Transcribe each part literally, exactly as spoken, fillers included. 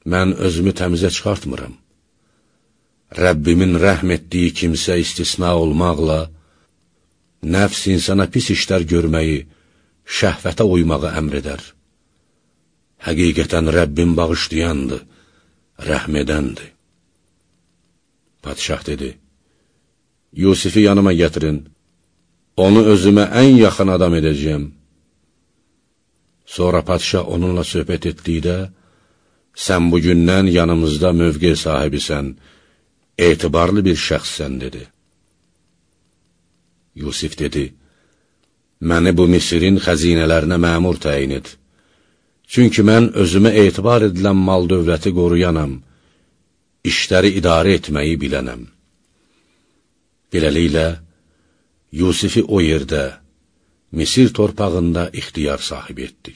mən özümü təmizə çıxartmıram. Rəbbimin rəhm etdiyi kimsə istisna olmaqla, nəfs insana pis işlər görməyi, şəhvətə uymağı əmr edər. Həqiqətən Rəbbim bağışlayandır, rəhm edəndir. Padişah dedi, Yusifi yanıma gətirin, onu özümə ən yaxın adam edəcəyəm. Sonra padişah onunla söhbət etdikdə, sən bugündən yanımızda mövqe sahibisən, etibarlı bir şəxssən, dedi. Yusif dedi, məni bu Misirin xəzinələrinə məmur təyin et. Çünki mən özümə etibar edilən mal dövləti qoruyanam, işləri idarə etməyi bilənəm. Beləliklə, Yusifi o yerdə, Misir torpağında ixtiyar sahibi etdik.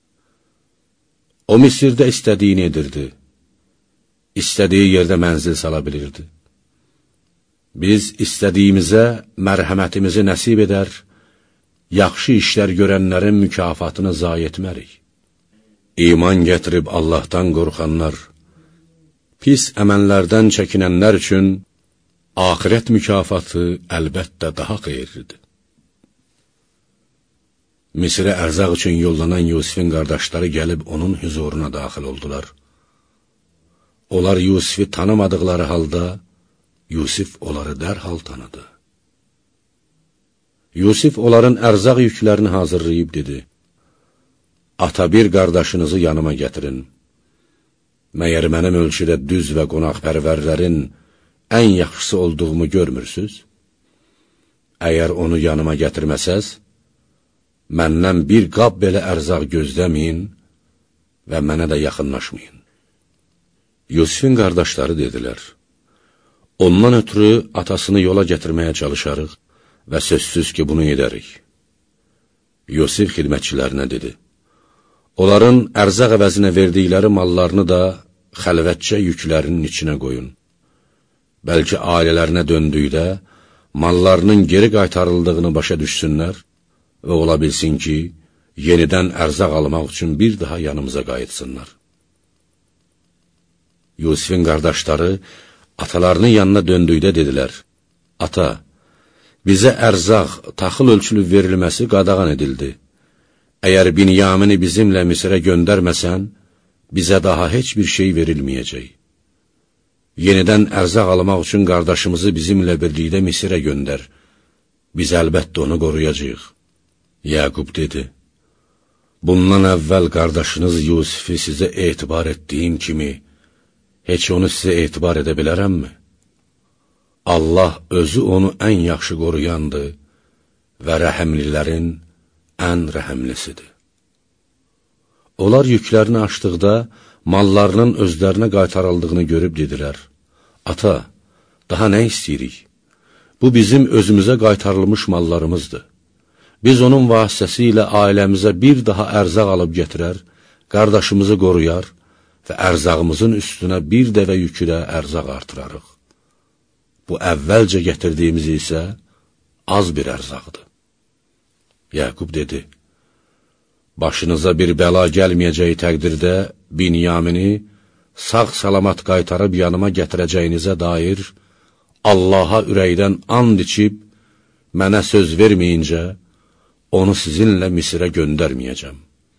O Misirdə istədiyini edirdi, istədiyi yerdə mənzil sala bilirdi. Biz istədiyimizə mərhəmətimizi nəsib edər, yaxşı işlər görənlərin mükafatını zayi etmərik. İman gətirib Allahdan qorxanlar, pis əməllərdən çəkinənlər üçün axirət mükafatı əlbəttə daha xeyirlidir. Misirə ərzaq üçün yollanan Yusifin qardaşları gəlib onun hüzuruna daxil oldular. Onlar Yusifi tanımadıqları halda, Yusif onları dərhal tanıdı. Yusif onların ərzaq yüklərini hazırlayıb dedi, ata bir qardaşınızı yanıma gətirin. Məyər mənim ölçüdə düz və qonaqpərvərlərin ən yaxşısı olduğumu görmürsüz? Əgər onu yanıma gətirməsəz, məndən bir qab belə ərzaq gözləməyin və mənə də yaxınlaşmayın. Yusifin qardaşları dedilər, ondan ötürü atasını yola gətirməyə çalışarıq və sözsüz ki, bunu edərik. Yusif xidmətçilərinə dedi, onların ərzaq əvəzinə verdikləri mallarını da xəlvətcə yüklərinin içinə qoyun. Bəlkə ailələrinə döndükdə mallarının geri qaytarıldığını başa düşsünlər və ola bilsin ki, yenidən ərzaq almaq üçün bir daha yanımıza qayıtsınlar. Yusifin qardaşları atalarının yanına döndükdə dedilər, ata, bizə ərzaq, taxıl ölçülü verilməsi qadağan edildi. Əgər Binyamini bizimlə Misirə göndərməsən, bizə daha heç bir şey verilməyəcək. Yenidən ərzaq almaq üçün qardaşımızı bizimlə birlikdə Misirə göndər. Biz əlbəttə onu qoruyacağıq. Yaqub dedi, bundan əvvəl qardaşınız Yusifi sizə etibar etdiyim kimi, heç onu sizə etibar edə bilərəmmi? Allah özü onu ən yaxşı qoruyandır və rəhəmlilərin ən rəhəmlisidir. Onlar yüklərini açdıqda, mallarının özlərinə qaytarıldığını görüb dedilər, ata, daha nə istəyirik? Bu bizim özümüzə qaytarılmış mallarımızdır. Biz onun vasitəsilə ailəmizə bir daha ərzaq alıb gətirər, qardaşımızı qoruyar və ərzağımızın üstünə bir dəvə yükü də ərzaq artırarıq. Bu əvvəlcə gətirdiyimiz isə az bir ərzaqdır. Yaqub dedi, başınıza bir bəla gəlməyəcəyi təqdirdə Binyamini sağ-salamat qaytarıb yanıma gətirəcəyinizə dair Allaha ürəkdən and içib, mənə söz verməyincə, onu sizinlə Misirə göndərməyəcəm.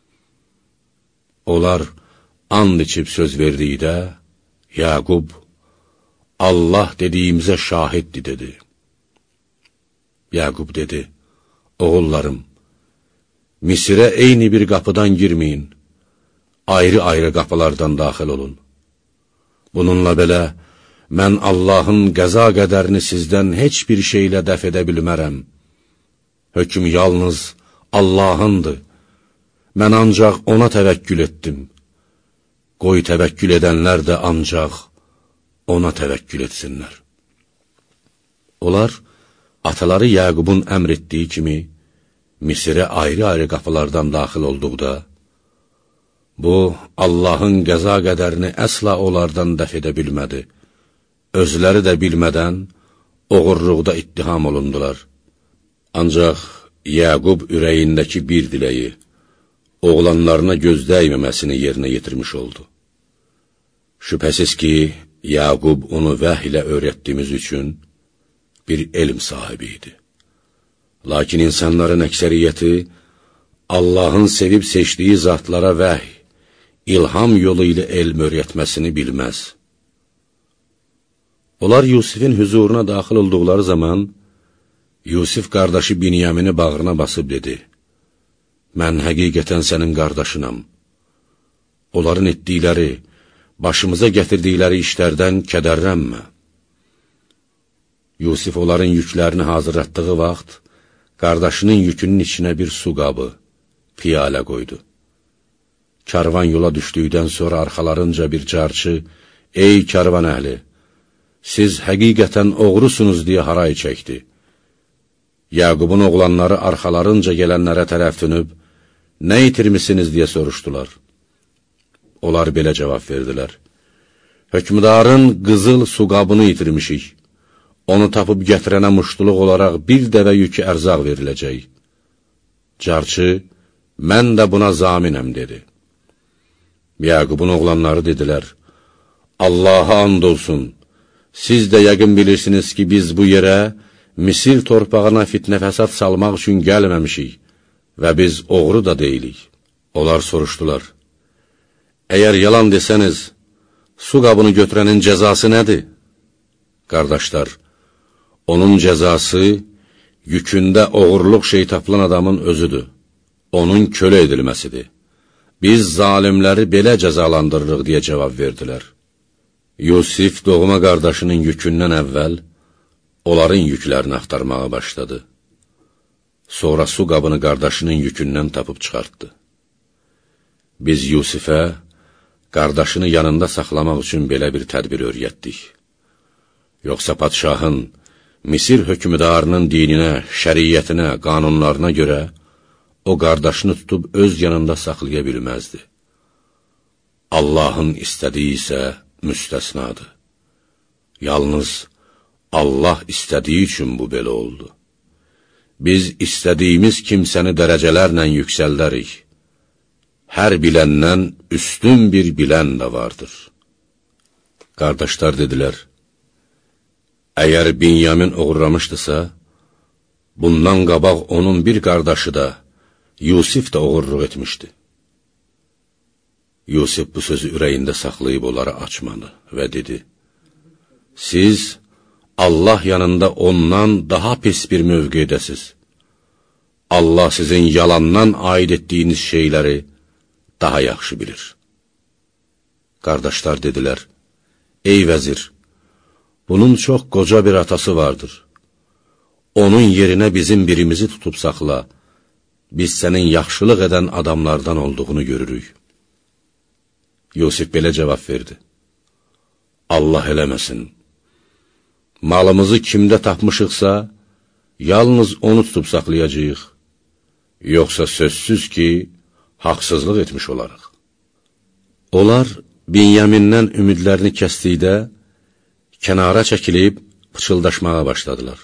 Onlar and içib söz verdikdə, Yaqub, Allah dediyimizə şahiddir, dedi. Yaqub dedi, oğullarım, Misirə eyni bir qapıdan girməyin, ayrı-ayrı qapılardan daxil olun. Bununla belə, mən Allahın qəza qədərini sizdən heç bir şeylə dəf edə bilmərəm. Hökm yalnız Allahındır. Mən ancaq ona təvəkkül etdim. Qoy təvəkkül edənlər də ancaq ona təvəkkül etsinlər. Onlar, ataları Yaqubun əmr etdiyi kimi, Misirə ayrı-ayrı qapılardan daxil olduqda, bu, Allahın qəza qədərini əsla onlardan dəf edə bilmədi. Özləri də bilmədən, oğurluqda ittiham olundular. Ancaq Yaqub ürəyindəki bir diləyi, oğlanlarına göz dəyməməsini yerinə yetirmiş oldu. Şübhəsiz ki, Yaqub onu vəhy ilə öyrətdiyimiz üçün bir elm sahibi idi. Lakin insanların əksəriyyəti Allahın sevib seçdiyi zatlara vəhy, ilham yolu ilə elm öyrətməsini bilməz. Onlar Yusifin hüzuruna daxil olduqları zaman, Yusif qardaşı Binyamini bağrına basıb dedi, mən həqiqətən sənin qardaşınam. Onların etdikləri, başımıza gətirdikləri işlərdən kədərlənmə. Yusif onların yüklərini hazırlatdığı vaxt, qardaşının yükünün içinə bir su qabı, piyalə qoydu. Karvan yola düşdükdən sonra arxalarınca bir carçı, ey karvan əhli, siz həqiqətən oğrusunuz deyə haray çəkdi. Yaqubun oğlanları arxalarınca gələnlərə tərəf dönüb, nə itirmisiniz deyə soruşdular. Onlar belə cavab verdilər. Hökmdarın qızıl su qabını itirmişik. Onu tapıb gətirənə muştuluq olaraq bir dəvə yükü ərzaq veriləcək. Carçı, mən də buna zaminəm, dedi. Yaqubun oğlanları dedilər, Allaha and olsun, siz də yəqin bilirsiniz ki, biz bu yerə Misir torpağına fitnə fəsad salmaq üçün gəlməmişik və biz oğru da deyilik. Onlar soruşdular, əgər yalan desəniz, su qabını götürənin cəzası nədir? Qardaşlar, onun cəzası yükündə oğurluq şey tapılan adamın özüdür, onun kölə edilməsidir. Biz zalimləri belə cəzalandırırıq deyə cavab verdilər. Yusif doğma qardaşının yükündən əvvəl onların yüklərini axtarmağa başladı. Sonra su qabını qardaşının yükündən tapıb çıxartdı. Biz Yusifə qardaşını yanında saxlamaq üçün belə bir tədbir öyrətdik. Yoxsa padşahın, Misir hökmdarının dininə, şəriyyətinə, qanunlarına görə o qardaşını tutub öz yanında saxlaya bilməzdi. Allahın istədiyi isə müstəsnadır. Yalnız Allah istədiyi üçün bu belə oldu. Biz istədiyimiz kimsəni dərəcələrlə yüksəldərik. Hər biləndən üstün bir bilən də vardır. Qardaşlar dedilər, əgər Binyamin oğurlamışdısa, bundan qabaq onun bir qardaşı da, Yusif də oğurluq etmişdi. Yusif bu sözü ürəyində saxlayıb onları açmadı və dedi, siz Allah yanında ondan daha pis bir mövqedəsiz. Allah sizin yalandan aid etdiyiniz şeyləri daha yaxşı bilir. Qardaşlar dedilər, ey vəzir, bunun çox qoca bir atası vardır. Onun yerinə bizim birimizi tutub saxla, biz sənin yaxşılıq edən adamlardan olduğunu görürük. Yusif belə cavab verdi, Allah eləməsin. Malımızı kimdə tapmışıqsa, yalnız onu tutub saxlayacağıq. Yoxsa sözsüz ki, haqsızlıq etmiş olarıq. Onlar Binyamindən ümidlərini kəsdikdə, kənara çəkilib, pıçıldaşmağa başladılar.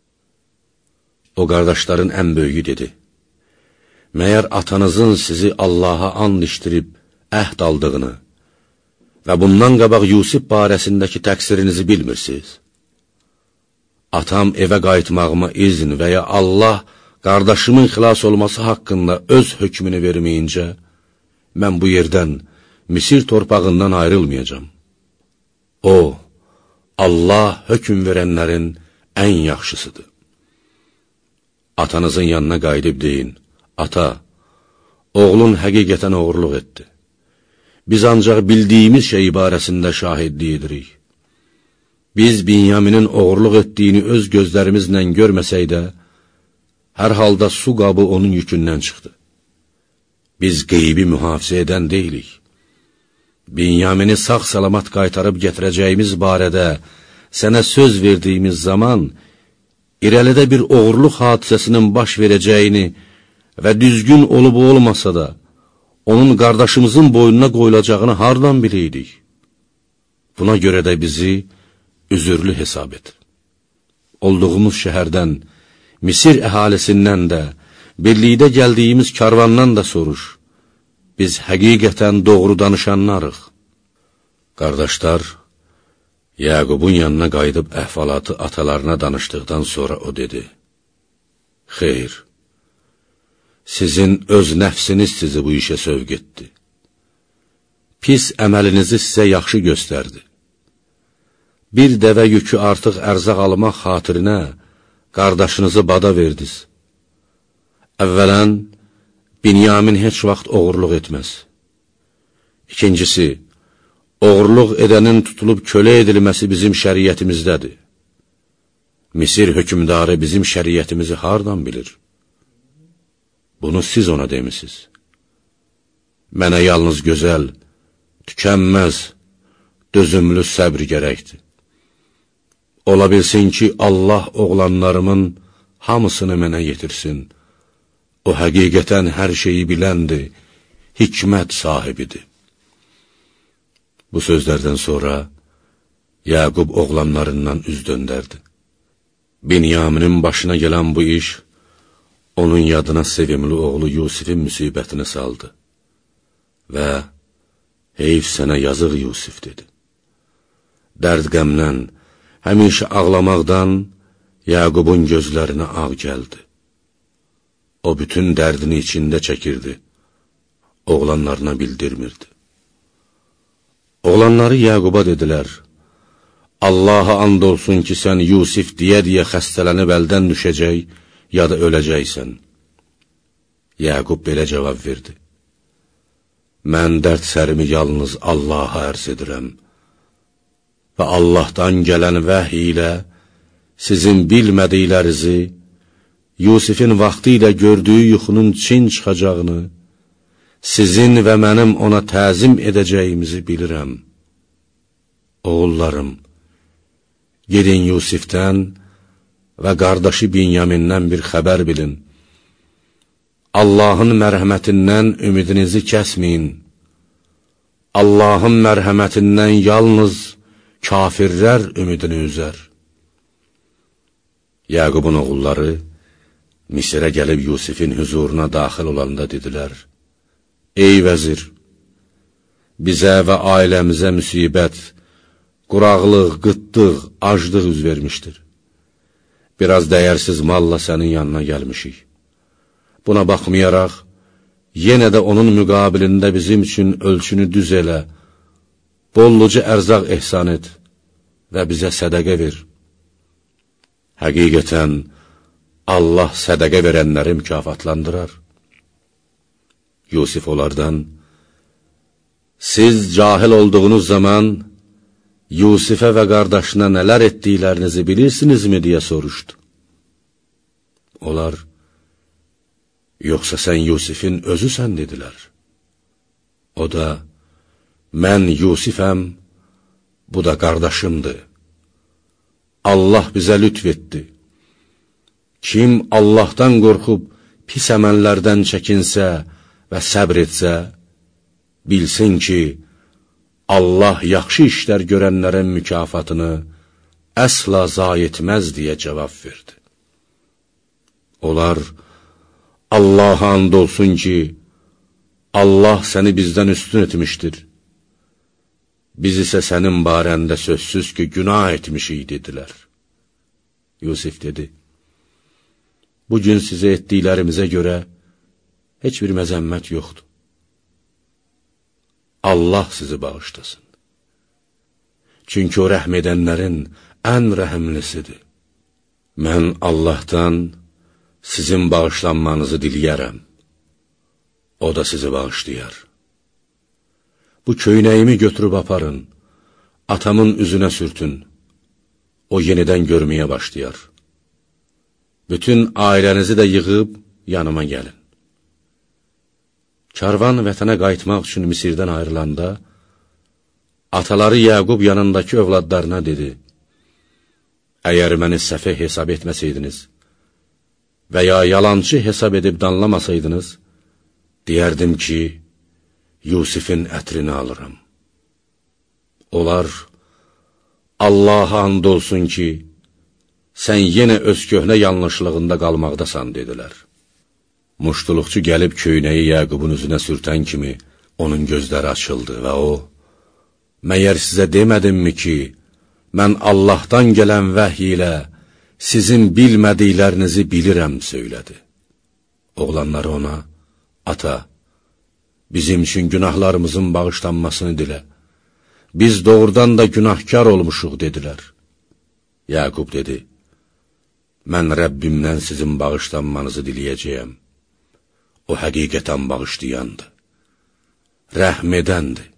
O qardaşların ən böyüyü dedi, məyər atanızın sizi Allaha and içdirib əhd aldığını və bundan qabaq Yusif barəsindəki təqsirinizi bilmirsiniz? Atam evə qayıtmağıma izin və ya Allah qardaşımın xilas olması haqqında öz hökmünü verməyincə, mən bu yerdən, Misir torpağından ayrılmayacam. O, Allah hökm verənlərin ən yaxşısıdır. Atanızın yanına qayıdıb deyin, ata, oğlun həqiqətən oğurluq etdi. Biz ancaq bildiyimiz şey barəsində şahidlik edirik. Biz Binyaminin oğurluq etdiyini öz gözlərimizlə görməsək də, hər halda su qabı onun yükündən çıxdı. Biz qeybi mühafizə edən deyilik. Binyamini sağ-salamat qaytarıb gətirəcəyimiz barədə sənə söz verdiyimiz zaman, irəlidə bir oğurluq hadisəsinin baş verəcəyini və düzgün olub olmasa da, onun qardaşımızın boynuna qoyulacağını hardan biləydik? Buna görə də bizi üzürlü hesab et. Olduğumuz şəhərdən, Misir əhalisindən də, birlikdə gəldiyimiz karvandan da soruş. Biz həqiqətən doğru danışanlarıq. Qardaşlar, Yaqubun yanına qayıdıb əhvalatı atalarına danışdıqdan sonra o dedi: Xeyr, sizin öz nəfsiniz sizi bu işə sövq etdi. Pis əməlinizi sizə yaxşı göstərdi. Bir dəvə yükü artıq ərzaq almaq xatirinə qardaşınızı bada verdiniz. Əvvələn, Binyamin heç vaxt oğurluq etməz. İkincisi, oğurluq edənin tutulub kölə edilməsi bizim şəriyyətimizdədir. Misir hökümdarı bizim şəriyyətimizi hardan bilir? Bunu siz ona demisiniz. Mənə yalnız gözəl, tükənməz, dözümlü səbr gərəkdir. Ola bilsin ki, Allah oğlanlarımın hamısını mənə yetirsin. O həqiqətən hər şeyi biləndir, hikmət sahibidir. Bu sözlərdən sonra Yaqub oğlanlarından üz döndərdi. Binyaminin başına gələn bu iş, onun yadına sevimli oğlu Yusifin müsibətini saldı. Və, heyf sənə yazıq Yusif, dedi. Dərd qəmlən, həmişə ağlamaqdan Yaqubun gözlərinə ağ gəldi. O bütün dərdini içində çəkirdi, oğlanlarına bildirmirdi. Oğlanları Yaquba dedilər: Allaha and olsun ki, sən Yusif deyə-deyə xəstələnib əldən düşəcək, ya da öləcəksən. Yaqub belə cavab verdi: Mən dərd sərimi yalnız Allaha ərz edirəm və Allahdan gələn vəhy ilə sizin bilmədiklərinizi, Yusifin vaxtı ilə gördüyü yuxunun çin çıxacağını, sizin və mənim ona təzim edəcəyimizi bilirəm. Oğullarım, gedin Yusifdən və qardaşı Binyamindən bir xəbər bilin. Allahın mərhəmətindən ümidinizi kəsməyin. Allahın mərhəmətindən yalnız kafirlər ümidini üzər. Yaqubun oğulları Misirə gəlib Yusifin huzuruna daxil olanda dedilər: Ey vəzir, bizə və ailəmizə müsibət, quraqlıq, qıtlıq, aclıq üz vermişdir. Biraz dəyərsiz malla sənin yanına gəlmişik. Buna baxmayaraq, yenə də onun müqabilində bizim üçün ölçünü düz elə, bolluca ərzaq ehsan et və bizə sədəqə ver. Həqiqətən, Allah sədəqə verənləri mükafatlandırar. Yusif onlardan: Siz cahil olduğunuz zaman Yusifə və qardaşına nələr etdiklərinizi bilirsinizmi, deyə soruşdu. Onlar: Yoxsa sən Yusifin özüsən, dedilər. O da: Mən Yusifəm, bu da qardaşımdır. Allah bizə lütf etdi. Kim Allahdan qorxub pis əməllərdən çəkinsə və səbr etsə, bilsin ki, Allah yaxşı işlər görənlərin mükafatını əsla zayi etməz, deyə cavab verdi. Onlar: Allaha and olsun ki, Allah səni bizdən üstün etmişdir. Biz isə sənin barəndə sözsüz ki, günah etmişik, dedilər. Yusif dedi: Bugün sizə etdiklərimizə görə heç bir məzəmmət yoxdur. Allah sizi bağışlasın. Çünki o rəhm edənlərin ən rəhimlisidir. Mən Allahdan sizin bağışlanmanızı diliyərəm. O da sizi bağışlayar. Bu köynəyimi götürüb aparın, atamın üzünə sürtün. O yenidən görməyə başlayar. Bütün ailənizi də yığıb yanıma gəlin. Karvan vətənə qayıtmaq üçün Misirdən ayrılanda, ataları Yaqub yanındakı övladlarına dedi: Əgər məni səfeh hesab etməsəydiniz və ya yalancı hesab edib danlamasaydınız, deyərdim ki, Yusifin ətrini alıram. Onlar: Allaha and olsun ki, sən yenə öz köhnə yanlışlığında qalmaqdasan, dedilər. Muştuluqçu gəlib köynəyi Yaqubun üzünə sürtən kimi onun gözləri açıldı və o, məyər sizə demədimmi ki, mən Allahdan gələn vəhy ilə sizin bilmədiklərinizi bilirəm, söylədi. Oğlanları ona, ata, bizim üçün günahlarımızın bağışlanmasını dilə. Biz doğrudan da günahkar olmuşuq, dedilər. Yaqub dedi, mən Rəbbimdən sizin bağışlanmanızı diləyəcəyəm. O həqiqətən bağışlayandır, rəhm edəndir.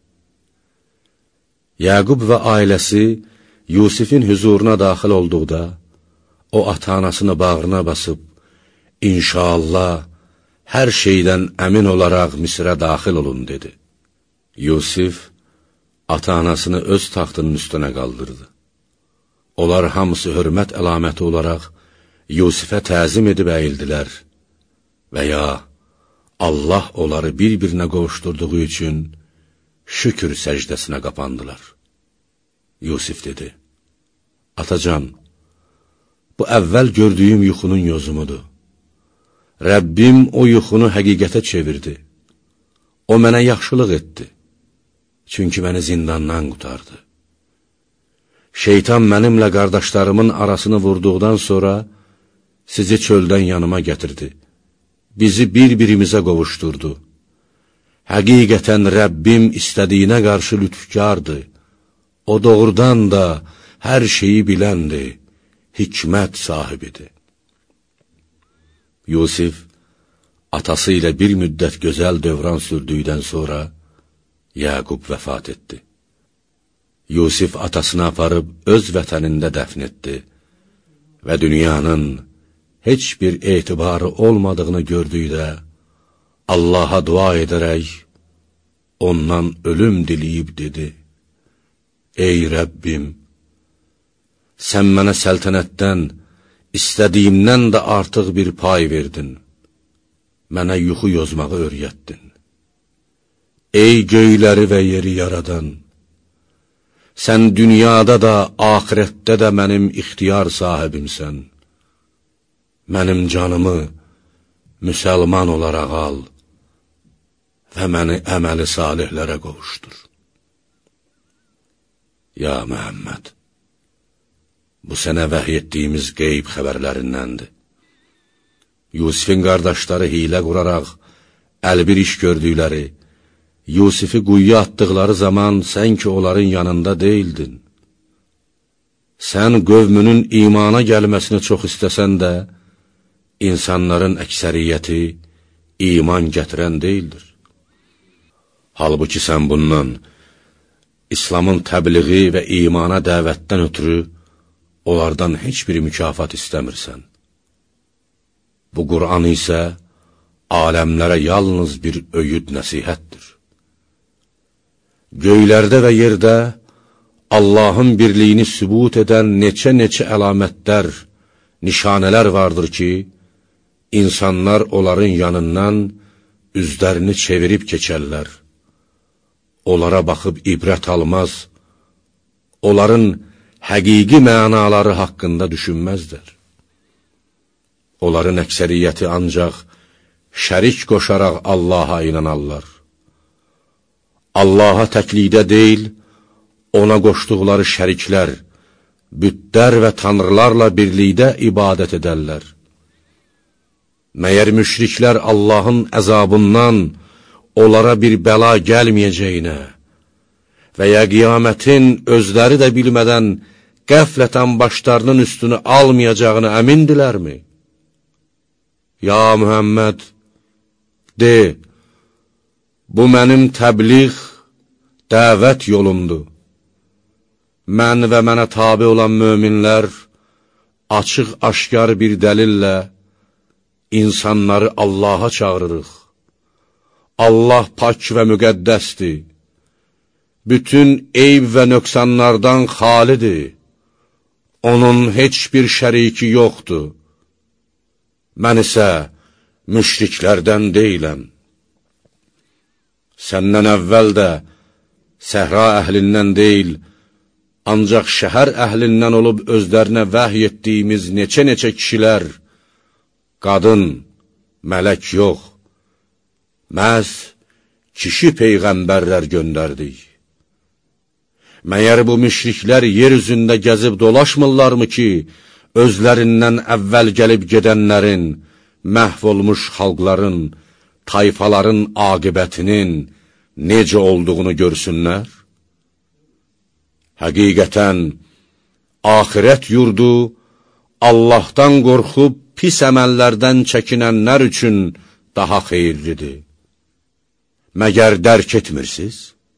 Yaqub və ailəsi Yusifin hüzuruna daxil olduqda, o ata-anasını bağrına basıb, İnşallah, hər şeydən əmin olaraq Misrə daxil olun, dedi. Yusif, ata-anasını öz taxtının üstünə qaldırdı. Onlar hamısı hörmət əlaməti olaraq Yusifə təzim edib əyildilər və ya Allah onları bir-birinə qovuşturduğu üçün şükür səcdəsinə qapandılar. Yusif dedi, atacan, bu əvvəl gördüyüm yuxunun yozumudur. Rəbbim o yuxunu həqiqətə çevirdi. O mənə yaxşılıq etdi. Çünki məni zindandan qutardı. Şeytan mənimlə qardaşlarımın arasını vurduqdan sonra sizi çöldən yanıma gətirdi. Bizi bir-birimizə qovuşturdu. Həqiqətən Rəbbim istədiyinə qarşı lütfkardı. O doğrudan da hər şeyi biləndir, hikmət sahibidir. Yusif, atası ilə bir müddət gözəl dövran sürdükdən sonra Yaqub vəfat etdi. Yusif atasını aparıb öz vətənində dəfn etdi və dünyanın heç bir etibarı olmadığını gördükdə Allaha dua edərək ondan ölüm diləyib dedi, ey Rəbbim, sən mənə səltənətdən, istədiyimdən də artıq bir pay verdin, mənə yuxu yozmağı öyrətdin. Ey göyləri və yeri yaradan, sən dünyada da, axirətdə də mənim ixtiyar sahibimsən. Mənim canımı müsəlman olaraq al və məni əməli salihlərə qovuşdur. Ya Məhəmməd, bu sənə vəhy etdiyimiz qeyb xəbərlərindəndir. Yusifin qardaşları hilə quraraq, əlbir iş gördükləri, Yusifi quyuya atdıqları zaman sən ki onların yanında deyildin. Sən qövmünün imana gəlməsini çox istəsən də, insanların əksəriyyəti iman gətirən deyildir. Halbuki sən bundan, İslamın təbliği və imana dəvətdən ötürü, onlardan heç bir mükafat istəmirsən. Bu Qur'an isə aləmlərə yalnız bir öyüd nəsihətdir. Göylərdə və yerdə Allahın birliyini sübut edən neçə-neçə əlamətlər, nişanələr vardır ki, insanlar onların yanından üzlərini çevirib keçərlər. Onlara baxıb ibrət almaz, onların həqiqi mənaları haqqında düşünməzlər. Onların əksəriyyəti ancaq şərik qoşaraq Allaha inanarlar. Allaha təklikdə deyil, ona qoşduqları şəriklər, bütlər və tanrılarla birlikdə ibadət edərlər. Məyər müşriklər Allahın əzabından onlara bir bəla gəlməyəcəyinə və ya qiyamətin özləri də bilmədən qəflətən başlarının üstünü almayacağını əmindilərmi? Ya Mühəmməd, de, bu mənim təbliğ, dəvət yolumdur. Mən və mənə tabi olan möminlər açıq-aşkar bir dəlillə insanları Allaha çağırırıq. Allah pak və müqəddəsdir. Bütün eyb və nöqsanlardan xalidir. Onun heç bir şəriki yoxdur. Mən isə müşriklərdən deyiləm. Səndən əvvəl də səhra əhlindən deyil, ancaq şəhər əhlindən olub özlərinə vəhy etdiyimiz neçə-neçə kişilər, qadın, mələk yox, məhz kişi peyğəmbərlər göndərdik. məyər bu müşriklər yer üzündə gəzib dolaşmırlarmı ki, özlərindən əvvəl gəlib gedənlərin, məhv olmuş xalqların, tayfaların aqibətinin necə olduğunu görsünlər? Həqiqətən, axirət yurdu Allahdan qorxub pis əməllərdən çəkinənlər üçün daha xeyirlidir. Məgər dərk etmirsiniz?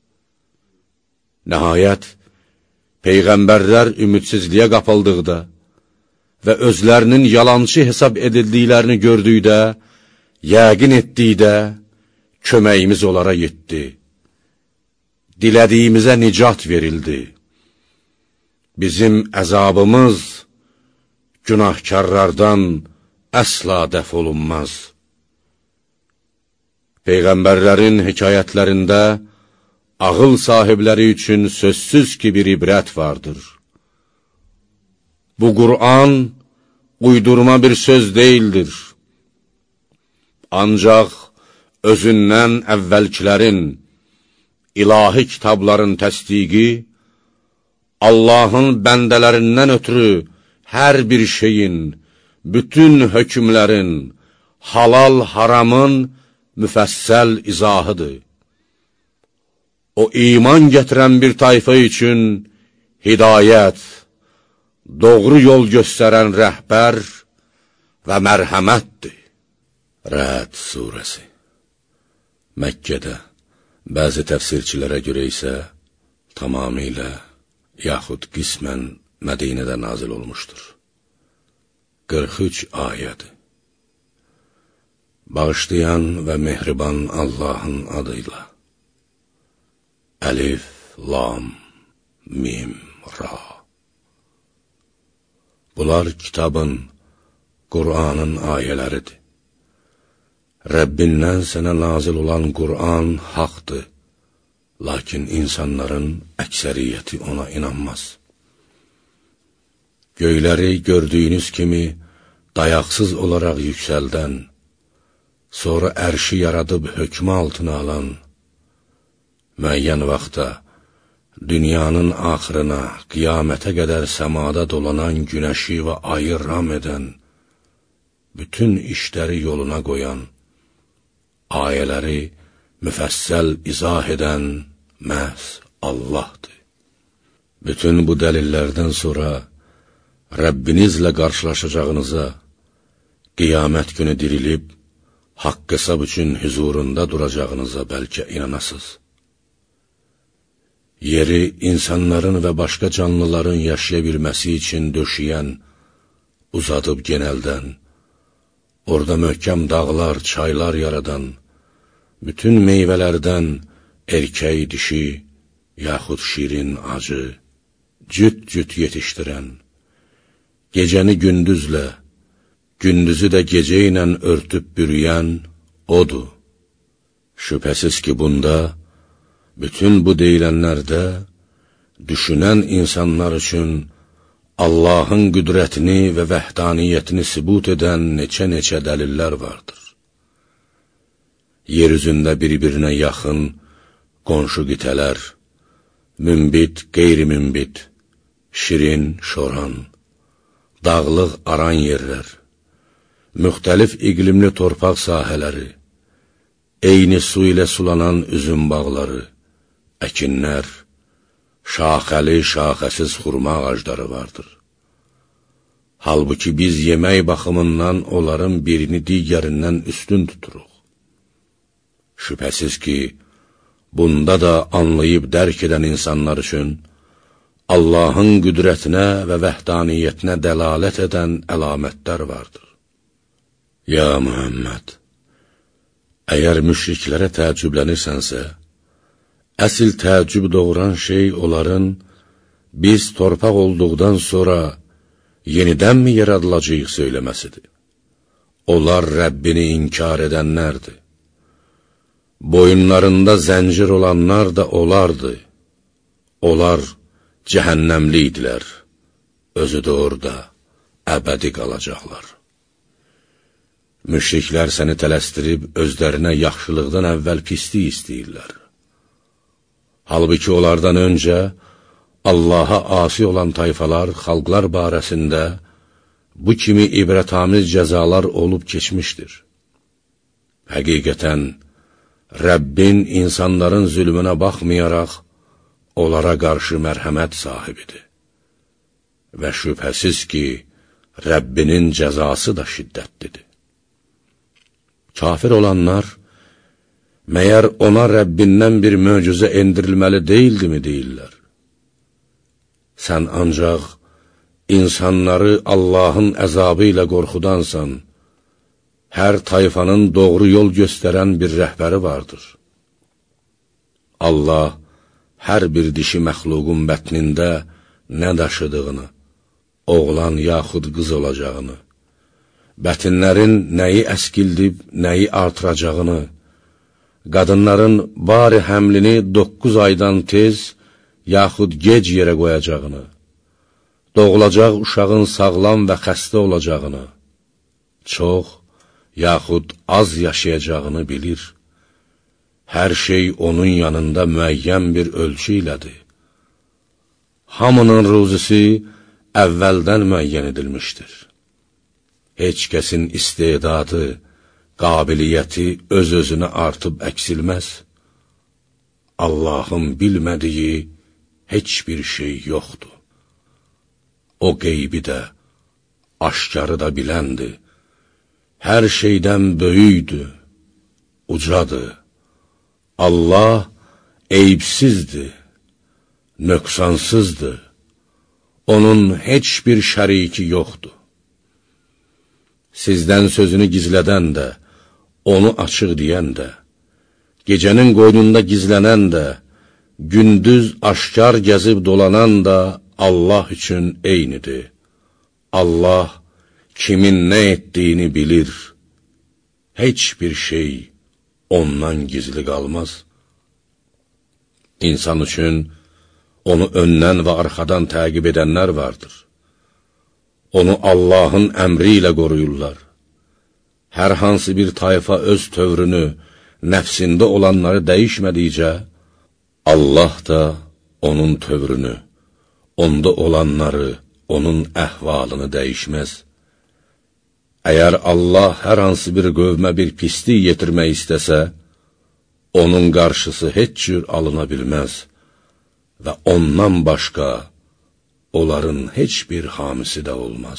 Nəhayət, Peyğəmbərlər ümidsizliyə qapıldıqda və özlərinin yalançı hesab edildiklərini gördükdə, yəqin etdikdə, köməyimiz onlara yetdi. Dilədiyimizə nicat verildi. Bizim əzabımız günahkarlardan əsla dəf olunmaz. Peyğəmbərlərin hekayətlərində ağıl sahibləri üçün sözsüz ki bir ibrət vardır. Bu Qur'an uydurma bir söz deyildir. Ancaq özündən əvvəlkilərin, ilahi kitabların təsdiqi, Allahın bəndələrindən ötürü hər bir şeyin, bütün hökmlərin, halal haramın müfəssəl izahıdır. O iman gətirən bir tayfa üçün hidayət, doğru yol göstərən rəhbər və mərhəmətdir. Rəd surəsi Məkkədə, bəzi təfsirçilərə görə isə tamamilə, yaxud qismən Mədinədə nazil olmuşdur. qırx üç ayədir. Bağışlayan və mehriban Allahın adıyla. Əlif, lam, mim, ra. Bunlar kitabın, Qur'anın ayələridir. Rəbbindən sənə nazil olan Qur'an haqdır, lakin insanların əksəriyyəti ona inanmaz. Göyləri gördüyünüz kimi dayaqsız olaraq yüksəldən, sonra ərşi yaradıb hökmü altına alan, müəyyən vaxtda dünyanın axırına, qiyamətə qədər səmada dolanan günəşi və ayı ram edən, bütün işləri yoluna qoyan, ayələri müfəssəl izah edən məhz Allahdır. Bütün bu dəlillərdən sonra Rəbbinizlə qarşılaşacağınıza, qiyamət günü dirilib, haqq hesab üçün huzurunda duracağınıza bəlkə inanasız. Yeri insanların və başqa canlıların yaşaya bilməsi üçün döşəyən, uzadıb genəldən, orada möhkəm dağlar, çaylar yaradan, bütün meyvələrdən erkək dişi, yaxud şirin acı, cüt-cüt yetişdirən, gecəni gündüzlə, gündüzü də gecə ilə örtüb bürüyən odur. Şübhəsiz ki, bunda, bütün bu deyilənlərdə, düşünən insanlar üçün Allahın qüdrətini və vəhdaniyyətini sübut edən neçə-neçə dəlillər vardır. Yer üzündə bir-birinə yaxın, qonşu qitələr, mümbit, qeyri-mümbit, şirin, şoran, dağlıq aran yerlər, müxtəlif iqlimli torpaq sahələri, eyni su ilə sulanan üzüm bağları, əkinlər, şaxəli, şaxəsiz xurma ağacları vardır. Halbuki biz yemək baxımından onların birini digərindən üstün tuturuq. Şübhəsiz ki, bunda da anlayıb dərk edən insanlar üçün Allahın qüdrətinə və vəhdaniyyətinə dəlalət edən əlamətlər vardır. Ya Muhammed, əgər müşriklərə təəccüblənirsənsə, əsl təəccüb doğuran şey onların biz torpaq olduqdan sonra yenidənmi yaradılacaq söyləməsidir. Onlar Rəbbini inkar edənlərdir. Boyunlarında zəncir olanlar da olardı. Onlar cəhənnəmli idilər, özü də orada əbədi qalacaqlar. Müşriklər səni tələsdirib özlərinə yaxşılıqdan əvvəl pislik istəyirlər. Halbuki onlardan öncə Allaha asi olan tayfalar, xalqlar barəsində bu kimi ibrətamiz cəzalar olub keçmişdir. Həqiqətən, Rəbbin insanların zülmünə baxmayaraq, onlara qarşı mərhəmət sahibidir. Və şübhəsiz ki, Rəbbinin cəzası da şiddətlidir. Kafir olanlar, məyər ona Rəbbindən bir möcüzə endirilməli deyildimi deyirlər? Sən ancaq insanları Allahın əzabı ilə qorxudansan, hər tayfanın doğru yol göstərən bir rəhbəri vardır. Allah hər bir dişi məxluqun bətnində nə daşıdığını, oğlan yaxud qız olacağını, bətinlərin nəyi əskildib, nəyi artıracağını, qadınların bari həmlini doqquz aydan tez, yaxud gec yerə qoyacağını, doğulacaq uşağın sağlam və xəstə olacağını, çox, yaxud az yaşayacağını bilir. Hər şey onun yanında müəyyən bir ölçü ilədir. Hamının ruzisi əvvəldən müəyyən edilmişdir. Heç kəsin istedadı, qabiliyyəti öz-özünə artıb əksilməz. Allahın bilmədiyi heç bir şey yoxdur. O qeybi də, aşkarı da biləndir. Hər şeydən böyükdür, ucadır. Allah eyibsizdir, nöqsansızdır. Onun heç bir şəriki yoxdur. Sizdən sözünü gizlədən də, onu açıq deyən də, gecənin qoynunda gizlənən də, gündüz aşkar gəzib dolanan da Allah üçün eynidir. Allah kimin nə etdiyini bilir. Heç bir şey ondan gizli qalmaz. İnsan üçün onu öndən və arxadan təqib edənlər vardır. Onu Allahın əmri ilə qoruyurlar. Hər hansı bir tayfa öz tövrünü, nəfsində olanları dəyişmədikcə, Allah da onun tövrünü, onda olanları, onun əhvalını dəyişməz. Əgər Allah hər hansı bir qövmə bir pislik yetirmək istəsə, onun qarşısı heç cür alına bilməz və ondan başqa onların heç bir hamisi də olmaz.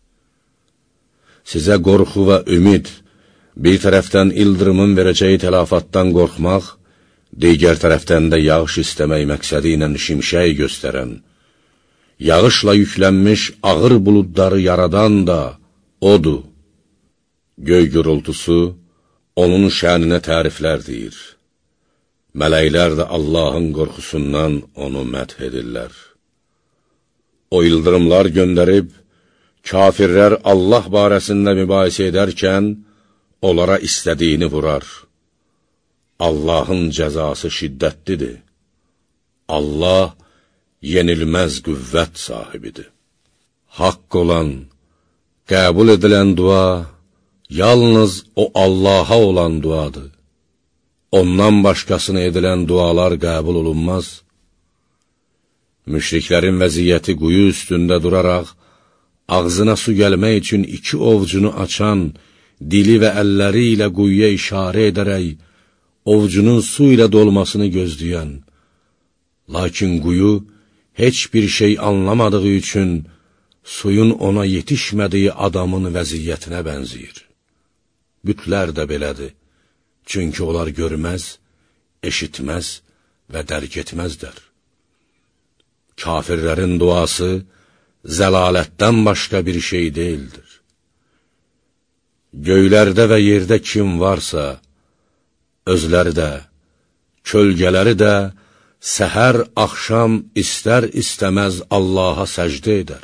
Sizə qorxu və ümid, bir tərəfdən ildırımın verəcəyi təlafatdan qorxmaq, digər tərəfdən də yağış istəmək məqsədi ilə şimşək göstərən, yağışla yüklənmiş ağır buludları yaradan da odur. Göy gürültüsü onun şəninə təriflər deyir. Mələklər də Allahın qorxusundan onu mədh edirlər. O ildırımlar göndərib, kafirlər Allah barəsində mübahisə edərkən, onlara istədiyini vurar. Allahın cəzası şiddətlidir. Allah yenilməz qüvvət sahibidir. Haqq olan, qəbul edilən dua, yalnız o Allaha olan duadır. Ondan başqasına edilən dualar qəbul olunmaz. Müşriklərin vəziyyəti quyu üstündə duraraq, ağzına su gəlmək üçün iki ovcunu açan, dili və əlləri ilə quyuya işarə edərək, ovcunun su ilə dolmasını gözləyən, lakin quyu heç bir şey anlamadığı üçün, suyun ona yetişmədiyi adamın vəziyyətinə bənziyir. Bütlər də belədir, çünki onlar görməz, eşitməz və dərk etməzlər. Kafirlərin duası zəlalətdən başqa bir şey deyildir. Göylərdə və yerdə kim varsa, özləri də, kölgələri də, səhər, axşam istər-istəməz Allaha səcdə edər.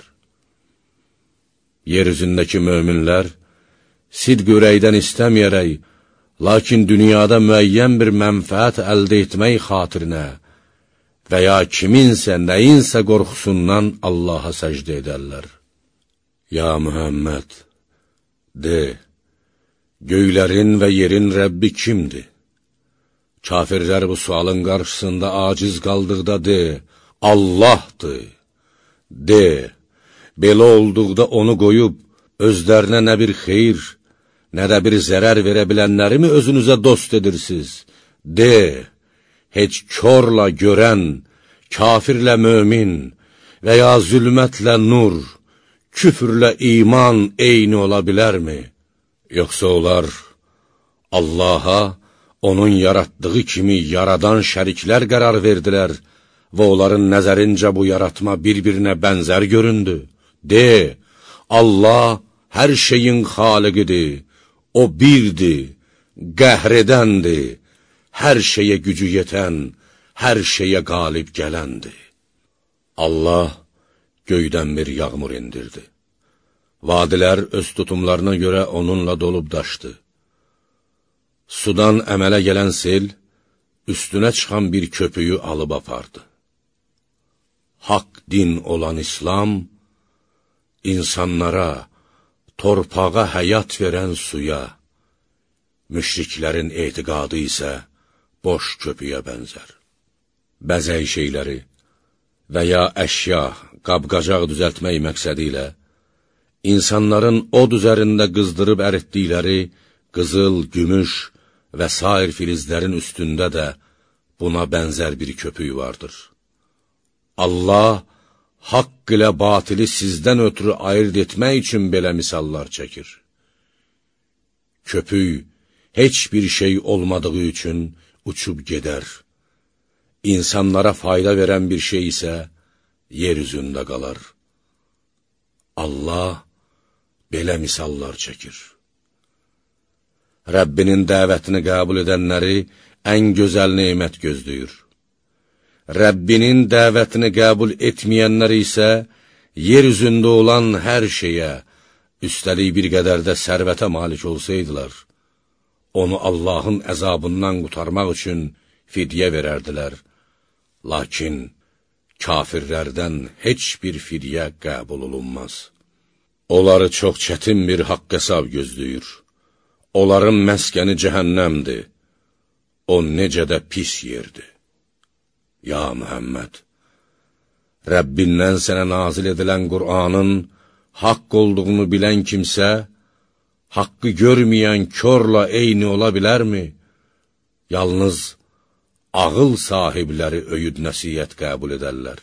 Yer üzündəki möminlər, sidq ürəkdən istəməyərək, lakin dünyada müəyyən bir mənfəət əldə etmək xatirinə və ya kiminsə, nəyinsə qorxusundan Allaha səcdə edərlər. Ya Mühəmməd, de, göylərin və yerin Rəbbi kimdir? Kafirlər bu sualın qarşısında aciz qaldıqda de, Allahdır. De, belə olduqda onu qoyub, özlərinə nə bir xeyir, nə də bir zərər verə bilənləri mi özünüzə dost edirsiniz? De, heç körlə görən, kafirlə mömin və ya zülmətlə nur, küfürlə iman eyni ola bilərmi? Yoxsa onlar Allaha, onun yaratdığı kimi yaradan şəriklər qərar verdilər və onların nəzərincə bu yaratma bir-birinə bənzər göründü. De, Allah hər şeyin xaliqidir, o birdir, qəhr edəndir, hər şeyə gücü yetən, hər şeyə qalib gələndir. Allah göydən bir yağmur indirdi. Vadilər öz tutumlarına görə onunla dolub daşdı. Sudan əmələ gələn sel, üstünə çıxan bir köpüyü alıb apardı. Haqq din olan İslam, insanlara, torpağa həyat verən suya, müşriklərin etiqadı isə boş köpüyə bənzər. Bəzək şeyləri və ya əşya, qab-qacaq düzəltmək məqsədi ilə, insanların od üzərində qızdırıb əritdikləri qızıl, gümüş və sair filizlərin üstündə də buna bənzər bir köpük vardır. Allah haqq ilə batili sizdən ötürü ayırt etmək üçün belə misallar çəkir. Köpük heç bir şey olmadığı üçün uçub gedər. İnsanlara fayda verən bir şey isə yer üzündə qalar. Allah belə misallar çəkir. Rəbbinin dəvətini qəbul edənləri ən gözəl nemət gözləyir. Rəbbinin dəvətini qəbul etməyənləri isə yer üzündə olan hər şeyə, üstəlik bir qədər də sərvətə malik olsaydılar, onu Allahın əzabından qurtarmaq üçün fidyə verərdilər. Lakin kafirlərdən heç bir fidyə qəbul olunmaz. Onları çox çətin bir haqq hesab gözləyir. Onların məskəni cəhənnəmdir. O necə də pis yerdir. Ya Muhammed, Rəbbindən sənə nazil edilən Qur'anın haqq olduğunu bilən kimsə, haqqı görməyən körlə eyni ola bilərmi? Yalnız ağıl sahibləri öyüd nəsiyyət qəbul edərlər.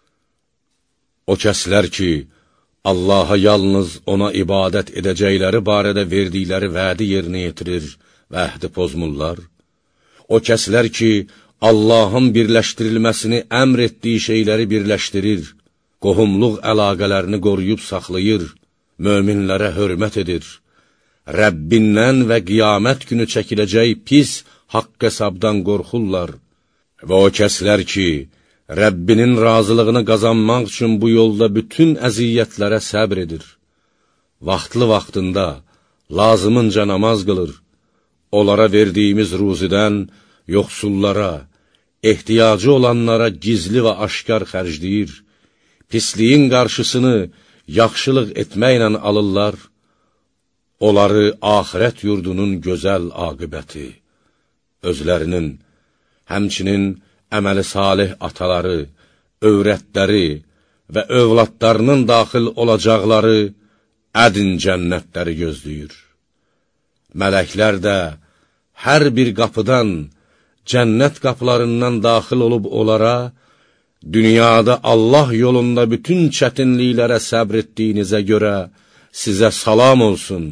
O kəslər ki, Allaha yalnız ona ibadət edəcəkləri barədə verdikləri vədi yerinə yetirir və əhdi pozmurlar. O kəslər ki, Allahın birləşdirilməsini əmr etdiyi şeyləri birləşdirir, qohumluq əlaqələrini qoruyub saxlayır, möminlərə hörmət edir, Rəbbindən və qiyamət günü çəkiləcək pis haqq hesabdan qorxurlar. Və o kəslər ki, Rəbbinin razılığını qazanmaq üçün bu yolda bütün əziyyətlərə səbr edir. Vaxtlı vaxtında, lazımınca namaz qılır. Onlara verdiyimiz ruzidən yoxsullara, ehtiyacı olanlara gizli və aşkar xərcləyir. Pisliyin qarşısını yaxşılıq etməklə alırlar. Onları axirət yurdunun gözəl aqibəti, özlərinin, həmçinin əməli salih ataları, övrətləri və övladlarının daxil olacaqları ədin cənnətləri gözləyir. Mələklər də hər bir qapıdan, cənnət qapılarından daxil olub onlara, dünyada Allah yolunda bütün çətinliklərə səbr etdiyinizə görə sizə salam olsun.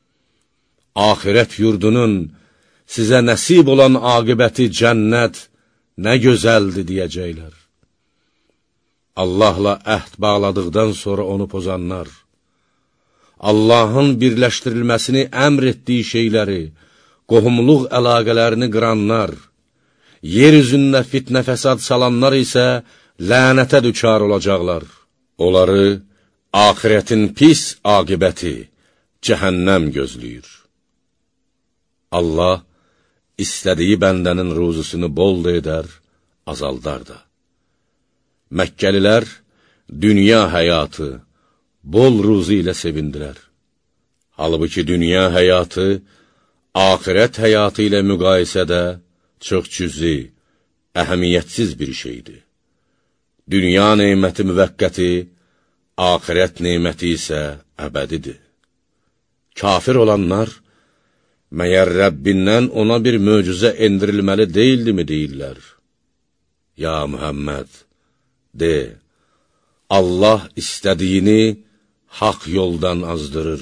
Axirət yurdunun sizə nəsib olan aqibəti cənnət nə gözəldir deyəcəklər. Allahla əhd bağladıqdan sonra onu pozanlar, Allahın birləşdirilməsini əmr etdiyi şeyləri, qohumluq əlaqələrini qıranlar, yer üzündə fitnə fəsad salanlar isə lənətə düçar olacaqlar. Onları axirətin pis aqibəti, cəhənnəm gözləyir. Allah istədiyi bəndənin ruzusunu bol da edər, azaldar da. Məkkəlilər dünya həyatı, bol ruzu ilə sevindilər. Halbuki dünya həyatı, axirət həyatı ilə müqayisədə çox cüzi, əhəmiyyətsiz bir şeydir. Dünya neməti müvəqqəti, axirət neməti isə əbədidir. Kafir olanlar, məyər Rəbbindən ona bir möcüzə endirilməli deyildimi deyirlər? Ya Muhammed, de, Allah istədiyini haqq yoldan azdırır.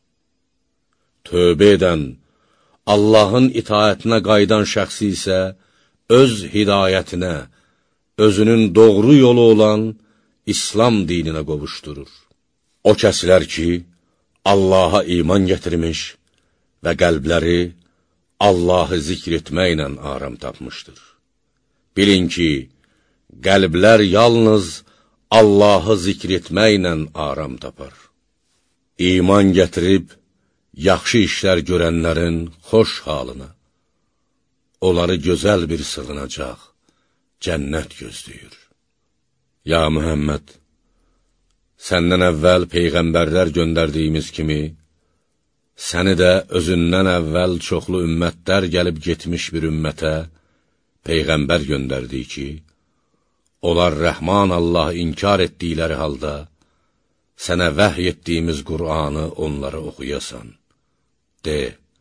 Tövbə edən, Allahın itaətinə qaydan şəxsi isə öz hidayətinə, özünün doğru yolu olan İslam dininə qovuşdurur. O kəslər ki, Allaha iman gətirmiş və qəlbləri Allahı zikr etməklə aram tapmışdır. Bilin ki, qəlblər yalnız Allahı zikr etməklə aram tapar. İman gətirib, yaxşı işlər görənlərin xoş halına, onları gözəl bir sığınacaq, cənnət gözləyir. Ya Muhammed, səndən əvvəl peyğəmbərlər göndərdiyimiz kimi, səni də özündən əvvəl çoxlu ümmətlər gəlib getmiş bir ümmətə peyğəmbər göndərdik ki, onlar Rəhman Allahı inkar etdikləri halda, sənə vəhy etdiyimiz Qur'anı onlara oxuyasan. De,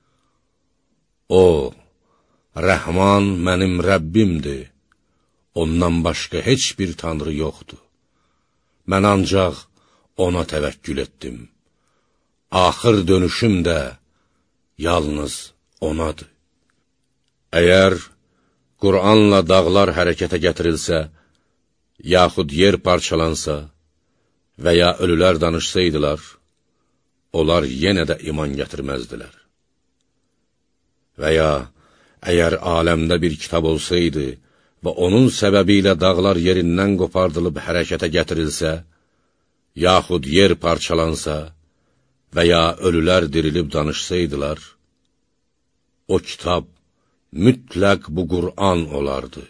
o, Rəhman mənim Rəbbimdir, ondan başqa heç bir tanrı yoxdur. Mən ancaq ona təvəkkül etdim. Axır dönüşüm də yalnız onadır. Əgər Qur'anla dağlar hərəkətə gətirilsə, yaxud yer parçalansa və ya ölülər danışsaydılar, onlar yenə də iman gətirməzdilər. Və ya əgər aləmdə bir kitab olsaydı və onun səbəbi ilə dağlar yerindən qopardılıb hərəkətə gətirilsə, yaxud yer parçalansa və ya ölülər dirilib danışsaydılar, o kitab mütləq bu Qur'an olardı.